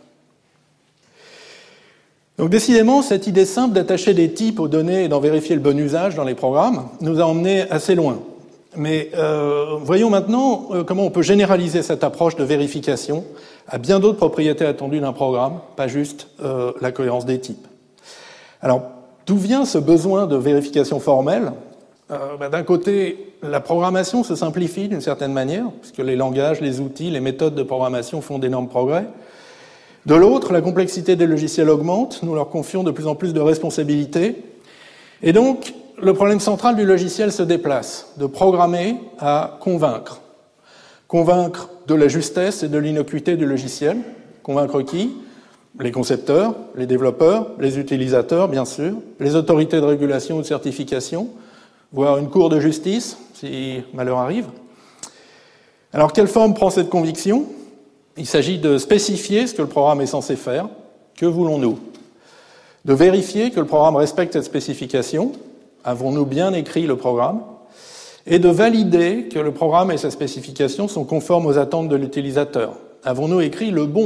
Donc décidément, cette idée simple d'attacher des types aux données et d'en vérifier le bon usage dans les programmes nous a emmenés assez loin. Mais voyons maintenant comment on peut généraliser cette approche de vérification à bien d'autres propriétés attendues d'un programme, pas juste la cohérence des types. Alors, d'où vient ce besoin de vérification formelle ? D'un côté, la programmation se simplifie d'une certaine manière, puisque les langages, les outils, les méthodes de programmation font d'énormes progrès. De l'autre, la complexité des logiciels augmente, nous leur confions de plus en plus de responsabilités. Et donc, le problème central du logiciel se déplace, de programmer à convaincre. Convaincre de la justesse et de l'innocuité du logiciel. Convaincre qui ? Les concepteurs, les développeurs, les utilisateurs, bien sûr, les autorités de régulation ou de certification, voire une cour de justice, si malheur arrive. Alors, quelle forme prend cette conviction ? Il s'agit de spécifier ce que le programme est censé faire. Que voulons-nous ? De vérifier que le programme respecte cette spécification. Avons-nous bien écrit le programme ? Et de valider que le programme et sa spécification sont conformes aux attentes de l'utilisateur. Avons-nous écrit le bon programme ?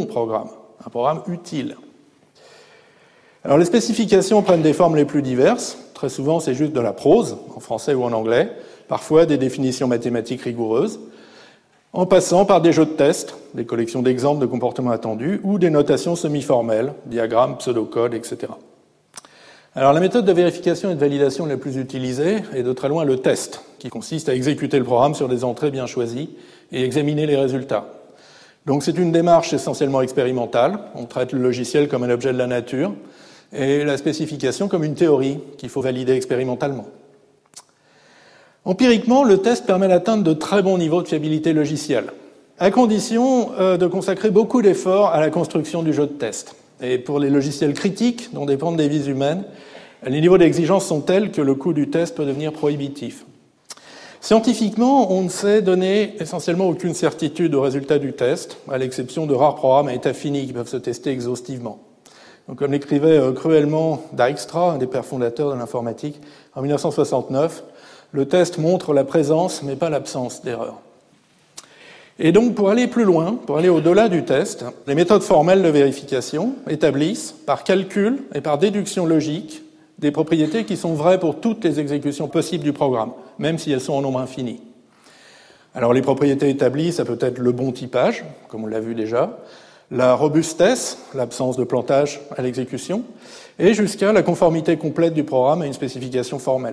un programme utile. Alors les spécifications prennent des formes les plus diverses. Très souvent, c'est juste de la prose, en français ou en anglais, parfois des définitions mathématiques rigoureuses, en passant par des jeux de tests, des collections d'exemples de comportements attendus, ou des notations semi-formelles, diagrammes, pseudocode, etc. Alors la méthode de vérification et de validation la plus utilisée est de très loin le test, qui consiste à exécuter le programme sur des entrées bien choisies et examiner les résultats. Donc c'est une démarche essentiellement expérimentale, on traite le logiciel comme un objet de la nature, et la spécification comme une théorie qu'il faut valider expérimentalement. Empiriquement, le test permet d'atteindre de très bons niveaux de fiabilité logicielle, à condition de consacrer beaucoup d'efforts à la construction du jeu de test. Et pour les logiciels critiques, dont dépendent des vies humaines, les niveaux d'exigence sont tels que le coût du test peut devenir prohibitif. Scientifiquement, on ne sait donner essentiellement aucune certitude au résultat du test, à l'exception de rares programmes à état fini qui peuvent se tester exhaustivement. Donc, comme l'écrivait cruellement Dijkstra, un des pères fondateurs de l'informatique, en 1969, le test montre la présence, mais pas l'absence d'erreurs. Et donc, pour aller plus loin, pour aller au-delà du test, les méthodes formelles de vérification établissent, par calcul et par déduction logique, des propriétés qui sont vraies pour toutes les exécutions possibles du programme, même si elles sont en nombre infini. Alors, les propriétés établies, ça peut être le bon typage, comme on l'a vu déjà, la robustesse, l'absence de plantage à l'exécution, et jusqu'à la conformité complète du programme à une spécification formelle.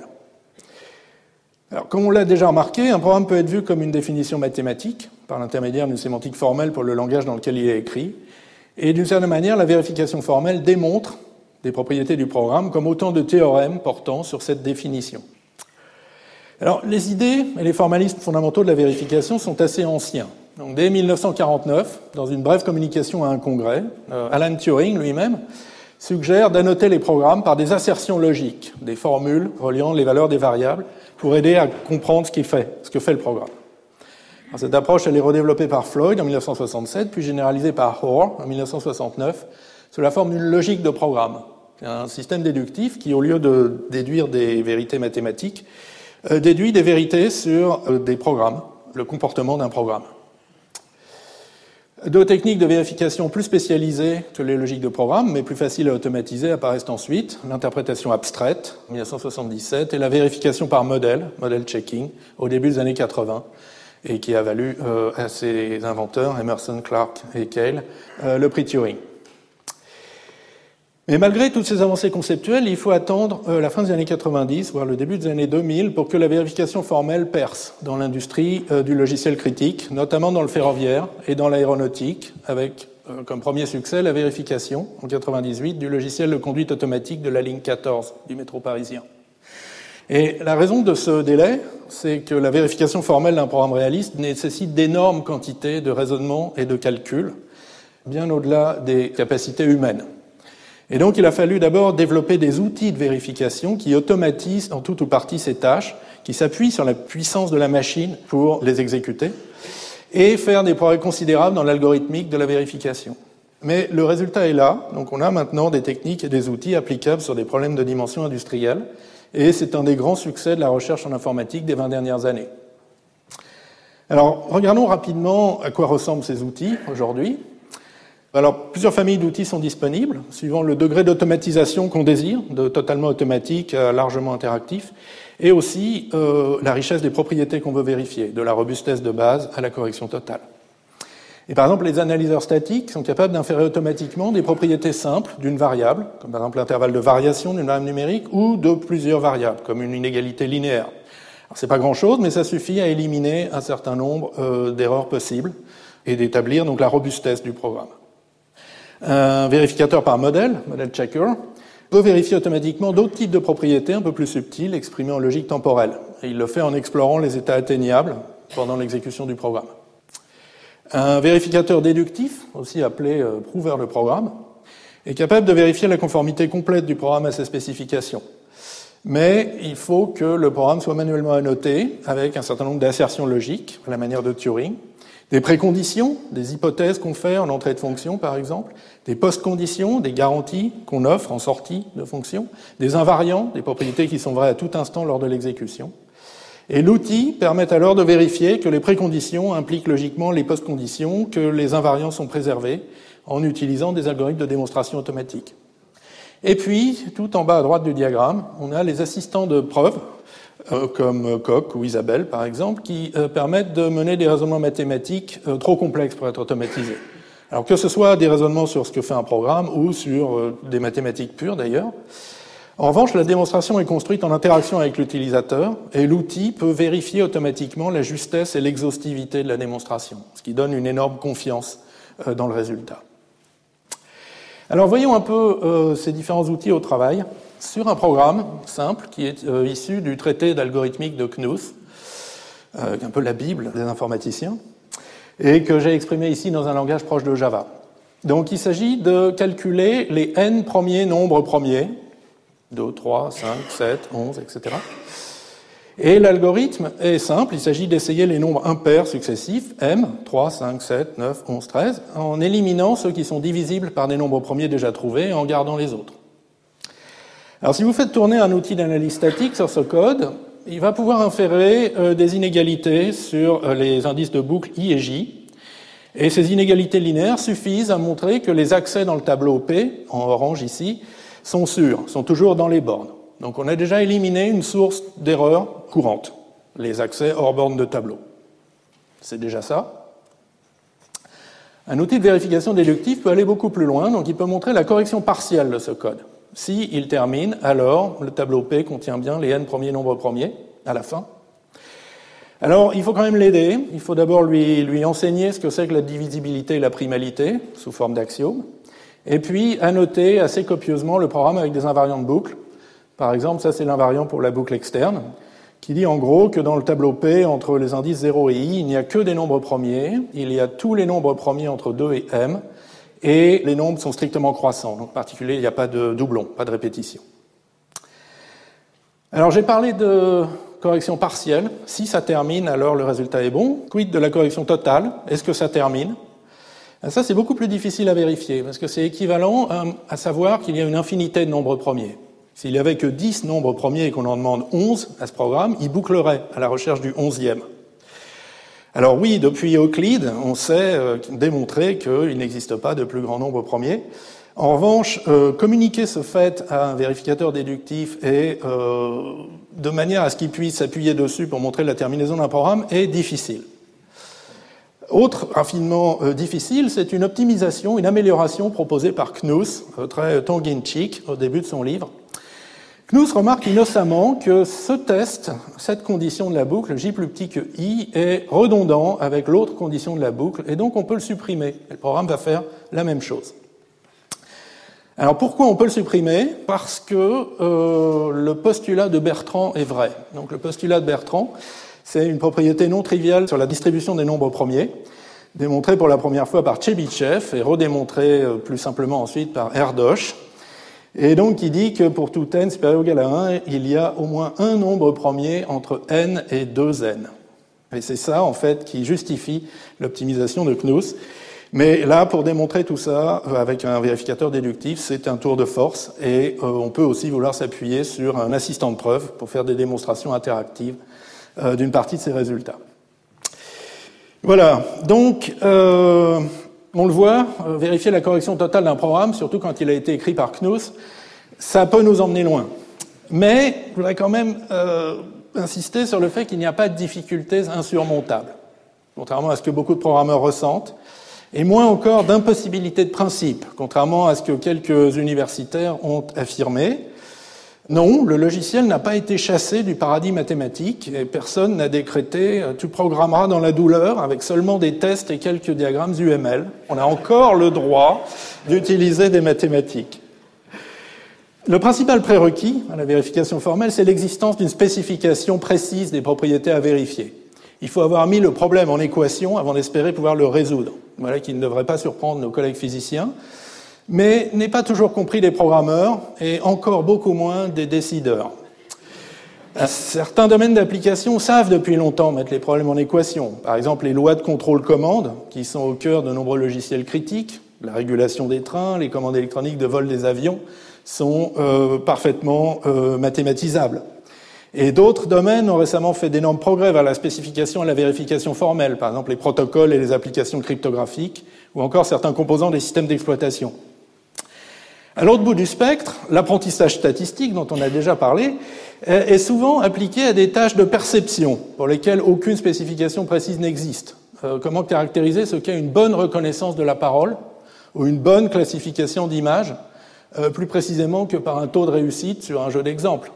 Alors, comme on l'a déjà remarqué, un programme peut être vu comme une définition mathématique, par l'intermédiaire d'une sémantique formelle pour le langage dans lequel il est écrit, et d'une certaine manière, la vérification formelle démontre des propriétés du programme comme autant de théorèmes portant sur cette définition. Alors, les idées et les formalismes fondamentaux de la vérification sont assez anciens. Donc, dès 1949, dans une brève communication à un congrès, Alan Turing lui-même suggère d'annoter les programmes par des assertions logiques, des formules reliant les valeurs des variables, pour aider à comprendre ce que fait le programme. Alors, cette approche, elle est redéveloppée par Floyd en 1967, puis généralisée par Hoare en 1969, sous la forme d'une logique de programme. C'est un système déductif qui, au lieu de déduire des vérités mathématiques, déduit des vérités sur des programmes, le comportement d'un programme. Deux techniques de vérification plus spécialisées que les logiques de programme, mais plus faciles à automatiser, apparaissent ensuite, l'interprétation abstraite, en 1977, et la vérification par modèle checking, au début des années 80, et qui a valu à ses inventeurs, Emerson, Clark et Cale, le prix Turing. Mais malgré toutes ces avancées conceptuelles, il faut attendre la fin des années 90, voire le début des années 2000, pour que la vérification formelle perce dans l'industrie du logiciel critique, notamment dans le ferroviaire et dans l'aéronautique, avec comme premier succès la vérification, en 98, du logiciel de conduite automatique de la ligne 14 du métro parisien. Et la raison de ce délai, c'est que la vérification formelle d'un programme réaliste nécessite d'énormes quantités de raisonnement et de calcul, bien au-delà des capacités humaines. Et donc, il a fallu d'abord développer des outils de vérification qui automatisent en tout ou partie ces tâches, qui s'appuient sur la puissance de la machine pour les exécuter, et faire des progrès considérables dans l'algorithmique de la vérification. Mais le résultat est là, donc on a maintenant des techniques et des outils applicables sur des problèmes de dimension industrielle, et c'est un des grands succès de la recherche en informatique des 20 dernières années. Alors, regardons rapidement à quoi ressemblent ces outils aujourd'hui. Alors, plusieurs familles d'outils sont disponibles, suivant le degré d'automatisation qu'on désire, de totalement automatique à largement interactif, et aussi la richesse des propriétés qu'on veut vérifier, de la robustesse de base à la correction totale. Et par exemple, les analyseurs statiques sont capables d'inférer automatiquement des propriétés simples d'une variable, comme par exemple l'intervalle de variation d'une variable numérique, ou de plusieurs variables, comme une inégalité linéaire. Alors, c'est pas grand-chose, mais ça suffit à éliminer un certain nombre d'erreurs possibles et d'établir donc la robustesse du programme. Un vérificateur par modèle checker, peut vérifier automatiquement d'autres types de propriétés un peu plus subtiles exprimées en logique temporelle. Et il le fait en explorant les états atteignables pendant l'exécution du programme. Un vérificateur déductif, aussi appelé prouveur de programme, est capable de vérifier la conformité complète du programme à ses spécifications. Mais il faut que le programme soit manuellement annoté avec un certain nombre d'assertions logiques, à la manière de Turing, des préconditions, des hypothèses qu'on fait en entrée de fonction, par exemple, des post-conditions, des garanties qu'on offre en sortie de fonction, des invariants, des propriétés qui sont vraies à tout instant lors de l'exécution. Et l'outil permet alors de vérifier que les préconditions impliquent logiquement les post-conditions, que les invariants sont préservés, en utilisant des algorithmes de démonstration automatique. Et puis, tout en bas à droite du diagramme, on a les assistants de preuve, comme Coq ou Isabelle par exemple, qui permettent de mener des raisonnements mathématiques trop complexes pour être automatisés. Alors que ce soit des raisonnements sur ce que fait un programme ou sur des mathématiques pures d'ailleurs. En revanche, la démonstration est construite en interaction avec l'utilisateur et l'outil peut vérifier automatiquement la justesse et l'exhaustivité de la démonstration, ce qui donne une énorme confiance dans le résultat. Alors voyons un peu ces différents outils au travail sur un programme simple qui est issu du traité d'algorithmique de Knuth, un peu la Bible des informaticiens, et que j'ai exprimé ici dans un langage proche de Java. Donc il s'agit de calculer les n premiers nombres premiers, 2, 3, 5, 7, 11, etc. Et l'algorithme est simple, il s'agit d'essayer les nombres impairs successifs, m, 3, 5, 7, 9, 11, 13, en éliminant ceux qui sont divisibles par des nombres premiers déjà trouvés et en gardant les autres. Alors si vous faites tourner un outil d'analyse statique sur ce code, il va pouvoir inférer des inégalités sur les indices de boucle I et J. Et ces inégalités linéaires suffisent à montrer que les accès dans le tableau P, en orange ici, sont sûrs, sont toujours dans les bornes. Donc on a déjà éliminé une source d'erreur courante, les accès hors borne de tableau. C'est déjà ça. Un outil de vérification déductive peut aller beaucoup plus loin, donc il peut montrer la correction partielle de ce code. Si il termine, alors le tableau P contient bien les n premiers nombres premiers à la fin. Alors il faut quand même l'aider, il faut d'abord lui enseigner ce que c'est que la divisibilité et la primalité, sous forme d'axiome, et puis annoter assez copieusement le programme avec des invariants de boucle. Par exemple, ça c'est l'invariant pour la boucle externe, qui dit en gros que dans le tableau P, entre les indices 0 et i, il n'y a que des nombres premiers, il y a tous les nombres premiers entre 2 et m, et les nombres sont strictement croissants. Donc, en particulier, il n'y a pas de doublon, pas de répétition. Alors, j'ai parlé de correction partielle. Si ça termine, alors le résultat est bon. Quid de la correction totale? Est-ce que ça termine? Ça, c'est beaucoup plus difficile à vérifier, parce que c'est équivalent à savoir qu'il y a une infinité de nombres premiers. S'il n'y avait que 10 nombres premiers et qu'on en demande 11 à ce programme, il bouclerait à la recherche du 11e. Alors oui, depuis Euclide, on sait démontrer qu'il n'existe pas de plus grand nombre premier. En revanche, communiquer ce fait à un vérificateur déductif et de manière à ce qu'il puisse s'appuyer dessus pour montrer la terminaison d'un programme est difficile. Autre raffinement difficile, c'est une optimisation, une amélioration proposée par Knuth, très tongue-in-cheek au début de son livre. Knuth remarque innocemment que ce test, cette condition de la boucle, j plus petit que i, est redondant avec l'autre condition de la boucle, et donc on peut le supprimer. Et le programme va faire la même chose. Alors pourquoi on peut le supprimer? Parce que le postulat de Bertrand est vrai. Donc le postulat de Bertrand, c'est une propriété non triviale sur la distribution des nombres premiers, démontrée pour la première fois par Tchebychev et redémontrée plus simplement ensuite par Erdos. Et donc, il dit que pour tout n supérieur ou égal à 1, il y a au moins un nombre premier entre n et 2n. Et c'est ça, en fait, qui justifie l'optimisation de Knuth. Mais là, pour démontrer tout ça avec un vérificateur déductif, c'est un tour de force. Et on peut aussi vouloir s'appuyer sur un assistant de preuve pour faire des démonstrations interactives d'une partie de ces résultats. Voilà. Donc, on le voit, vérifier la correction totale d'un programme, surtout quand il a été écrit par Knuth, ça peut nous emmener loin. Mais je voudrais quand même insister sur le fait qu'il n'y a pas de difficultés insurmontables, contrairement à ce que beaucoup de programmeurs ressentent, et moins encore d'impossibilité de principe, contrairement à ce que quelques universitaires ont affirmé. Non, le logiciel n'a pas été chassé du paradis mathématique et personne n'a décrété « tu programmeras dans la douleur avec seulement des tests et quelques diagrammes UML ». On a encore le droit d'utiliser des mathématiques. Le principal prérequis à la vérification formelle, c'est l'existence d'une spécification précise des propriétés à vérifier. Il faut avoir mis le problème en équation avant d'espérer pouvoir le résoudre. Voilà qui ne devrait pas surprendre nos collègues physiciens, mais n'est pas toujours compris des programmeurs et encore beaucoup moins des décideurs. Certains domaines d'application savent depuis longtemps mettre les problèmes en équation. Par exemple, les lois de contrôle-commande, qui sont au cœur de nombreux logiciels critiques, la régulation des trains, les commandes électroniques de vol des avions, sont parfaitement mathématisables. Et d'autres domaines ont récemment fait d'énormes progrès vers la spécification et la vérification formelle, par exemple les protocoles et les applications cryptographiques, ou encore certains composants des systèmes d'exploitation. À l'autre bout du spectre, l'apprentissage statistique, dont on a déjà parlé, est souvent appliqué à des tâches de perception pour lesquelles aucune spécification précise n'existe. Comment caractériser ce qu'est une bonne reconnaissance de la parole ou une bonne classification d'images, plus précisément que par un taux de réussite sur un jeu d'exemples.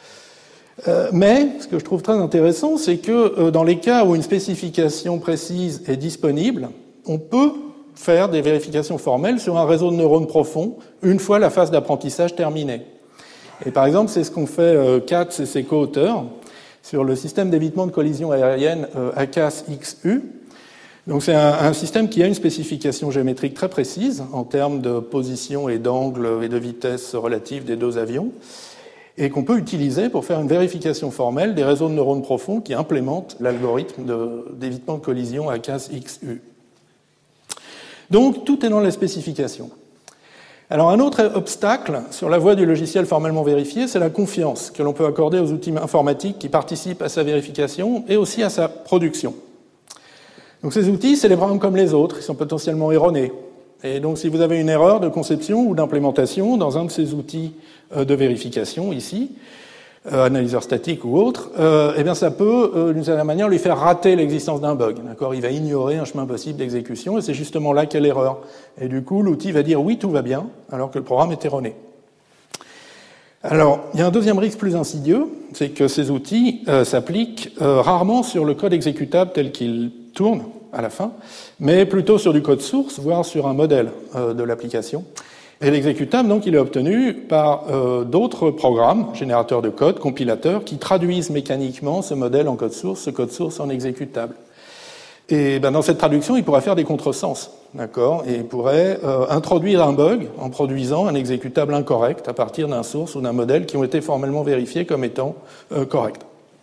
Mais ce que je trouve très intéressant, c'est que dans les cas où une spécification précise est disponible, on peut faire des vérifications formelles sur un réseau de neurones profonds une fois la phase d'apprentissage terminée. Et par exemple, c'est ce qu'ont fait Katz et ses co-auteurs sur le système d'évitement de collision aérienne ACAS-XU. Donc c'est un système qui a une spécification géométrique très précise en termes de position et d'angle et de vitesse relative des deux avions, et qu'on peut utiliser pour faire une vérification formelle des réseaux de neurones profonds qui implémentent l'algorithme d'évitement de collision ACAS-XU. Donc, tout est dans la spécification. Alors, un autre obstacle sur la voie du logiciel formellement vérifié, c'est la confiance que l'on peut accorder aux outils informatiques qui participent à sa vérification et aussi à sa production. Donc, ces outils, c'est les programmes comme les autres, ils sont potentiellement erronés. Et donc, si vous avez une erreur de conception ou d'implémentation dans un de ces outils de vérification, ici, analyseur statique ou autre, eh bien ça peut, d'une certaine manière, lui faire rater l'existence d'un bug. D'accord ? Il va ignorer un chemin possible d'exécution, et c'est justement là qu'est l'erreur. Et du coup, l'outil va dire oui, tout va bien, alors que le programme est erroné. Alors, il y a un deuxième risque plus insidieux, c'est que ces outils s'appliquent rarement sur le code exécutable tel qu'il tourne à la fin, mais plutôt sur du code source, voire sur un modèle de l'application. Et l'exécutable, donc, il est obtenu par d'autres programmes, générateurs de code, compilateurs, qui traduisent mécaniquement ce modèle en code source, ce code source en exécutable. Et dans cette traduction, il pourrait faire des contresens, d'accord ? Et il pourrait introduire un bug en produisant un exécutable incorrect à partir d'un source ou d'un modèle qui ont été formellement vérifiés comme étant corrects.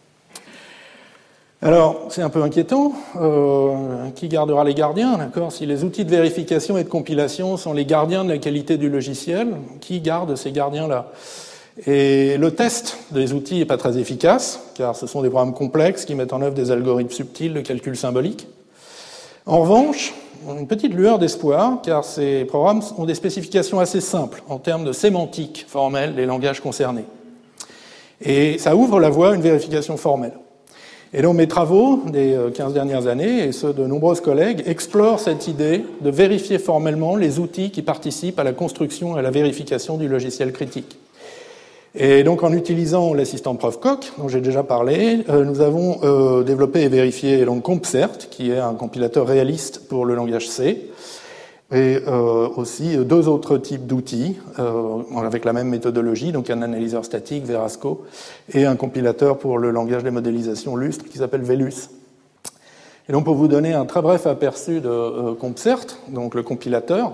Alors, c'est un peu inquiétant. Qui gardera les gardiens, d'accord ? Si les outils de vérification et de compilation sont les gardiens de la qualité du logiciel, qui garde ces gardiens-là ? Et le test des outils n'est pas très efficace, car ce sont des programmes complexes qui mettent en œuvre des algorithmes subtils de calcul symbolique. En revanche, une petite lueur d'espoir, car ces programmes ont des spécifications assez simples en termes de sémantique formelle des langages concernés. Et ça ouvre la voie à une vérification formelle. Et donc mes travaux des 15 dernières années, et ceux de nombreux collègues, explorent cette idée de vérifier formellement les outils qui participent à la construction et à la vérification du logiciel critique. Et donc en utilisant l'assistant Profcoq, dont j'ai déjà parlé, nous avons développé et vérifié donc CompCert, qui est un compilateur réaliste pour le langage C, et aussi deux autres types d'outils avec la même méthodologie, donc un analyseur statique, Verasco, et un compilateur pour le langage de modélisation Lustre qui s'appelle Velus. Et donc pour vous donner un très bref aperçu de CompCert, donc le compilateur,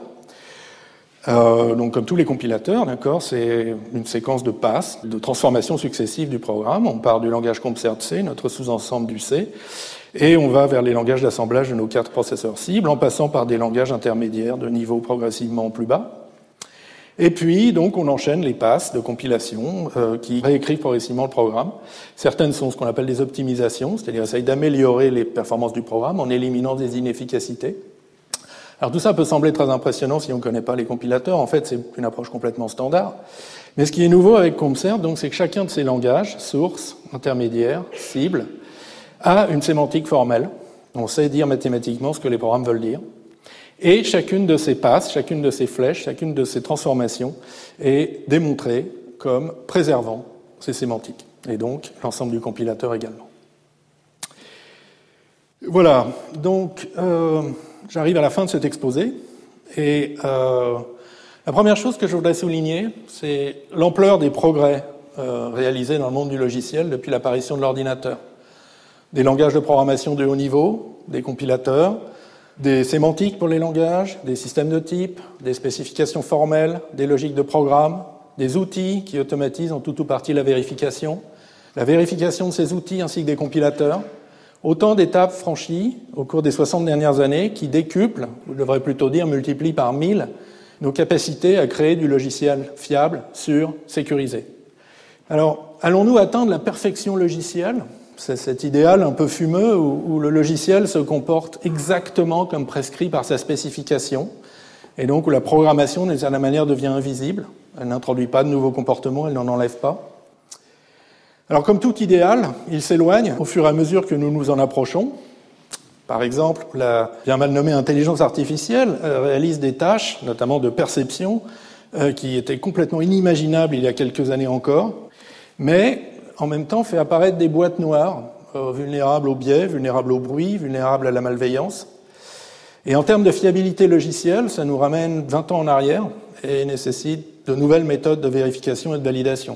donc comme tous les compilateurs, d'accord, c'est une séquence de passes, de transformations successives du programme. On part du langage CompCert C, notre sous-ensemble du C, et on va vers les langages d'assemblage de nos 4 processeurs cibles, en passant par des langages intermédiaires de niveau progressivement plus bas. Et puis, donc, on enchaîne les passes de compilation qui réécrivent progressivement le programme. Certaines sont ce qu'on appelle des optimisations, c'est-à-dire essayent d'améliorer les performances du programme en éliminant des inefficacités. Alors tout ça peut sembler très impressionnant si on ne connaît pas les compilateurs. En fait, c'est une approche complètement standard. Mais ce qui est nouveau avec CompCert, donc, c'est que chacun de ces langages, source, intermédiaire, cible, a une sémantique formelle. On sait dire mathématiquement ce que les programmes veulent dire. Et chacune de ces passes, chacune de ces flèches, chacune de ces transformations est démontrée comme préservant ces sémantiques. Et donc, l'ensemble du compilateur également. Voilà. Donc, j'arrive à la fin de cet exposé. Et la première chose que je voudrais souligner, c'est l'ampleur des progrès réalisés dans le monde du logiciel depuis l'apparition de l'ordinateur. Des langages de programmation de haut niveau, des compilateurs, des sémantiques pour les langages, des systèmes de type, des spécifications formelles, des logiques de programme, des outils qui automatisent en tout ou partie la vérification de ces outils ainsi que des compilateurs. Autant d'étapes franchies au cours des 60 dernières années qui décuplent, ou je devrais plutôt dire multiplient par 1000, nos capacités à créer du logiciel fiable, sûr, sécurisé. Alors, allons-nous atteindre la perfection logicielle ? C'est cet idéal un peu fumeux où le logiciel se comporte exactement comme prescrit par sa spécification, et donc où la programmation, d'une certaine manière, devient invisible. Elle n'introduit pas de nouveaux comportements, elle n'en enlève pas. Alors, comme tout idéal, il s'éloigne au fur et à mesure que nous nous en approchons. Par exemple, la bien mal nommée intelligence artificielle réalise des tâches, notamment de perception, qui étaient complètement inimaginables il y a quelques années encore, mais en même temps fait apparaître des boîtes noires, vulnérables au biais, vulnérables au bruit, vulnérables à la malveillance. Et en termes de fiabilité logicielle, ça nous ramène 20 ans en arrière et nécessite de nouvelles méthodes de vérification et de validation.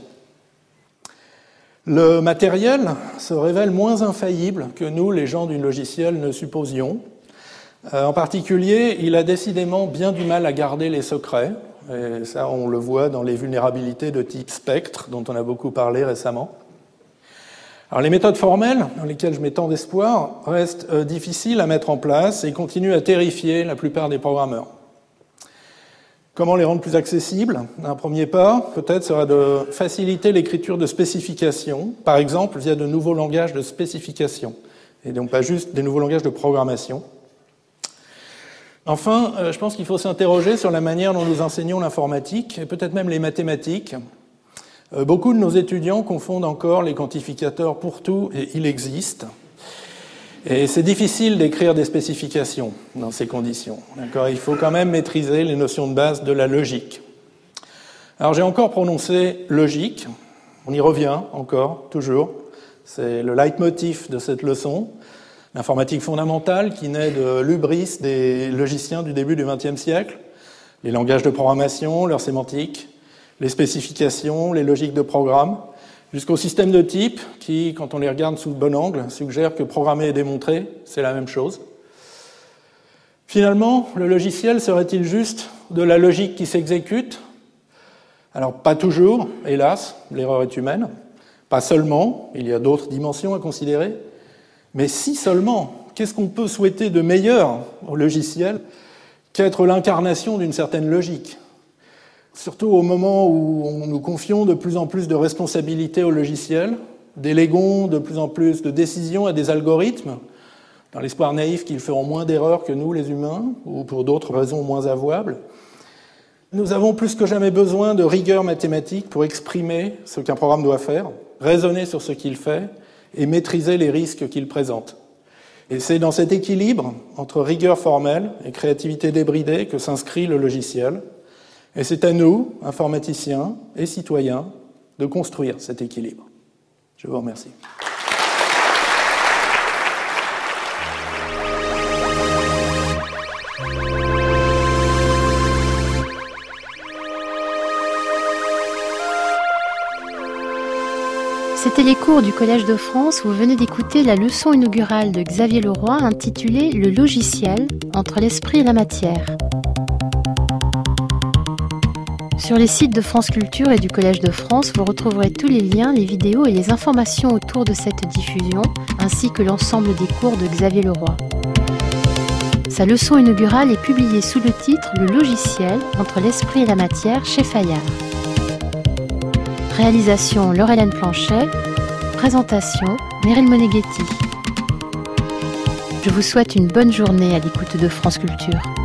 Le matériel se révèle moins infaillible que nous, les gens du logiciel, ne supposions. En particulier, il a décidément bien du mal à garder les secrets. Et ça, on le voit dans les vulnérabilités de type spectre, dont on a beaucoup parlé récemment. Alors, les méthodes formelles, dans lesquelles je mets tant d'espoir, restent difficiles à mettre en place et continuent à terrifier la plupart des programmeurs. Comment les rendre plus accessibles ? Un premier pas, peut-être, sera de faciliter l'écriture de spécifications, par exemple via de nouveaux langages de spécification, et donc pas juste des nouveaux langages de programmation. Enfin, je pense qu'il faut s'interroger sur la manière dont nous enseignons l'informatique, et peut-être même les mathématiques. Beaucoup de nos étudiants confondent encore les quantificateurs pour tout et il existe. Et c'est difficile d'écrire des spécifications dans ces conditions. D'accord ? Il faut quand même maîtriser les notions de base de la logique. Alors j'ai encore prononcé logique, on y revient encore, toujours. C'est le leitmotiv de cette leçon. L'informatique fondamentale qui naît de l'hubris des logiciens du début du XXe siècle, les langages de programmation, leur sémantique, les spécifications, les logiques de programme, jusqu'au système de type qui, quand on les regarde sous le bon angle, suggère que programmer et démontrer, c'est la même chose. Finalement, le logiciel serait-il juste de la logique qui s'exécute ? Alors, pas toujours, hélas, l'erreur est humaine. Pas seulement, il y a d'autres dimensions à considérer. Mais si seulement, qu'est-ce qu'on peut souhaiter de meilleur au logiciel qu'être l'incarnation d'une certaine logique ? Surtout au moment où nous confions de plus en plus de responsabilités au logiciel, déléguons de plus en plus de décisions à des algorithmes, dans l'espoir naïf qu'ils feront moins d'erreurs que nous, les humains, ou pour d'autres raisons moins avouables. Nous avons plus que jamais besoin de rigueur mathématique pour exprimer ce qu'un programme doit faire, raisonner sur ce qu'il fait et maîtriser les risques qu'il présente. Et c'est dans cet équilibre entre rigueur formelle et créativité débridée que s'inscrit le logiciel. Et c'est à nous, informaticiens et citoyens, de construire cet équilibre. Je vous remercie. C'était les cours du Collège de France où vous venez d'écouter la leçon inaugurale de Xavier Leroy intitulée « Le logiciel entre l'esprit et la matière ». Sur les sites de France Culture et du Collège de France, vous retrouverez tous les liens, les vidéos et les informations autour de cette diffusion, ainsi que l'ensemble des cours de Xavier Leroy. Sa leçon inaugurale est publiée sous le titre « Le logiciel entre l'esprit et la matière » chez Fayard. Réalisation Laure-Hélène Planchet. Présentation Meryl Moneghetti. Je vous souhaite une bonne journée à l'écoute de France Culture.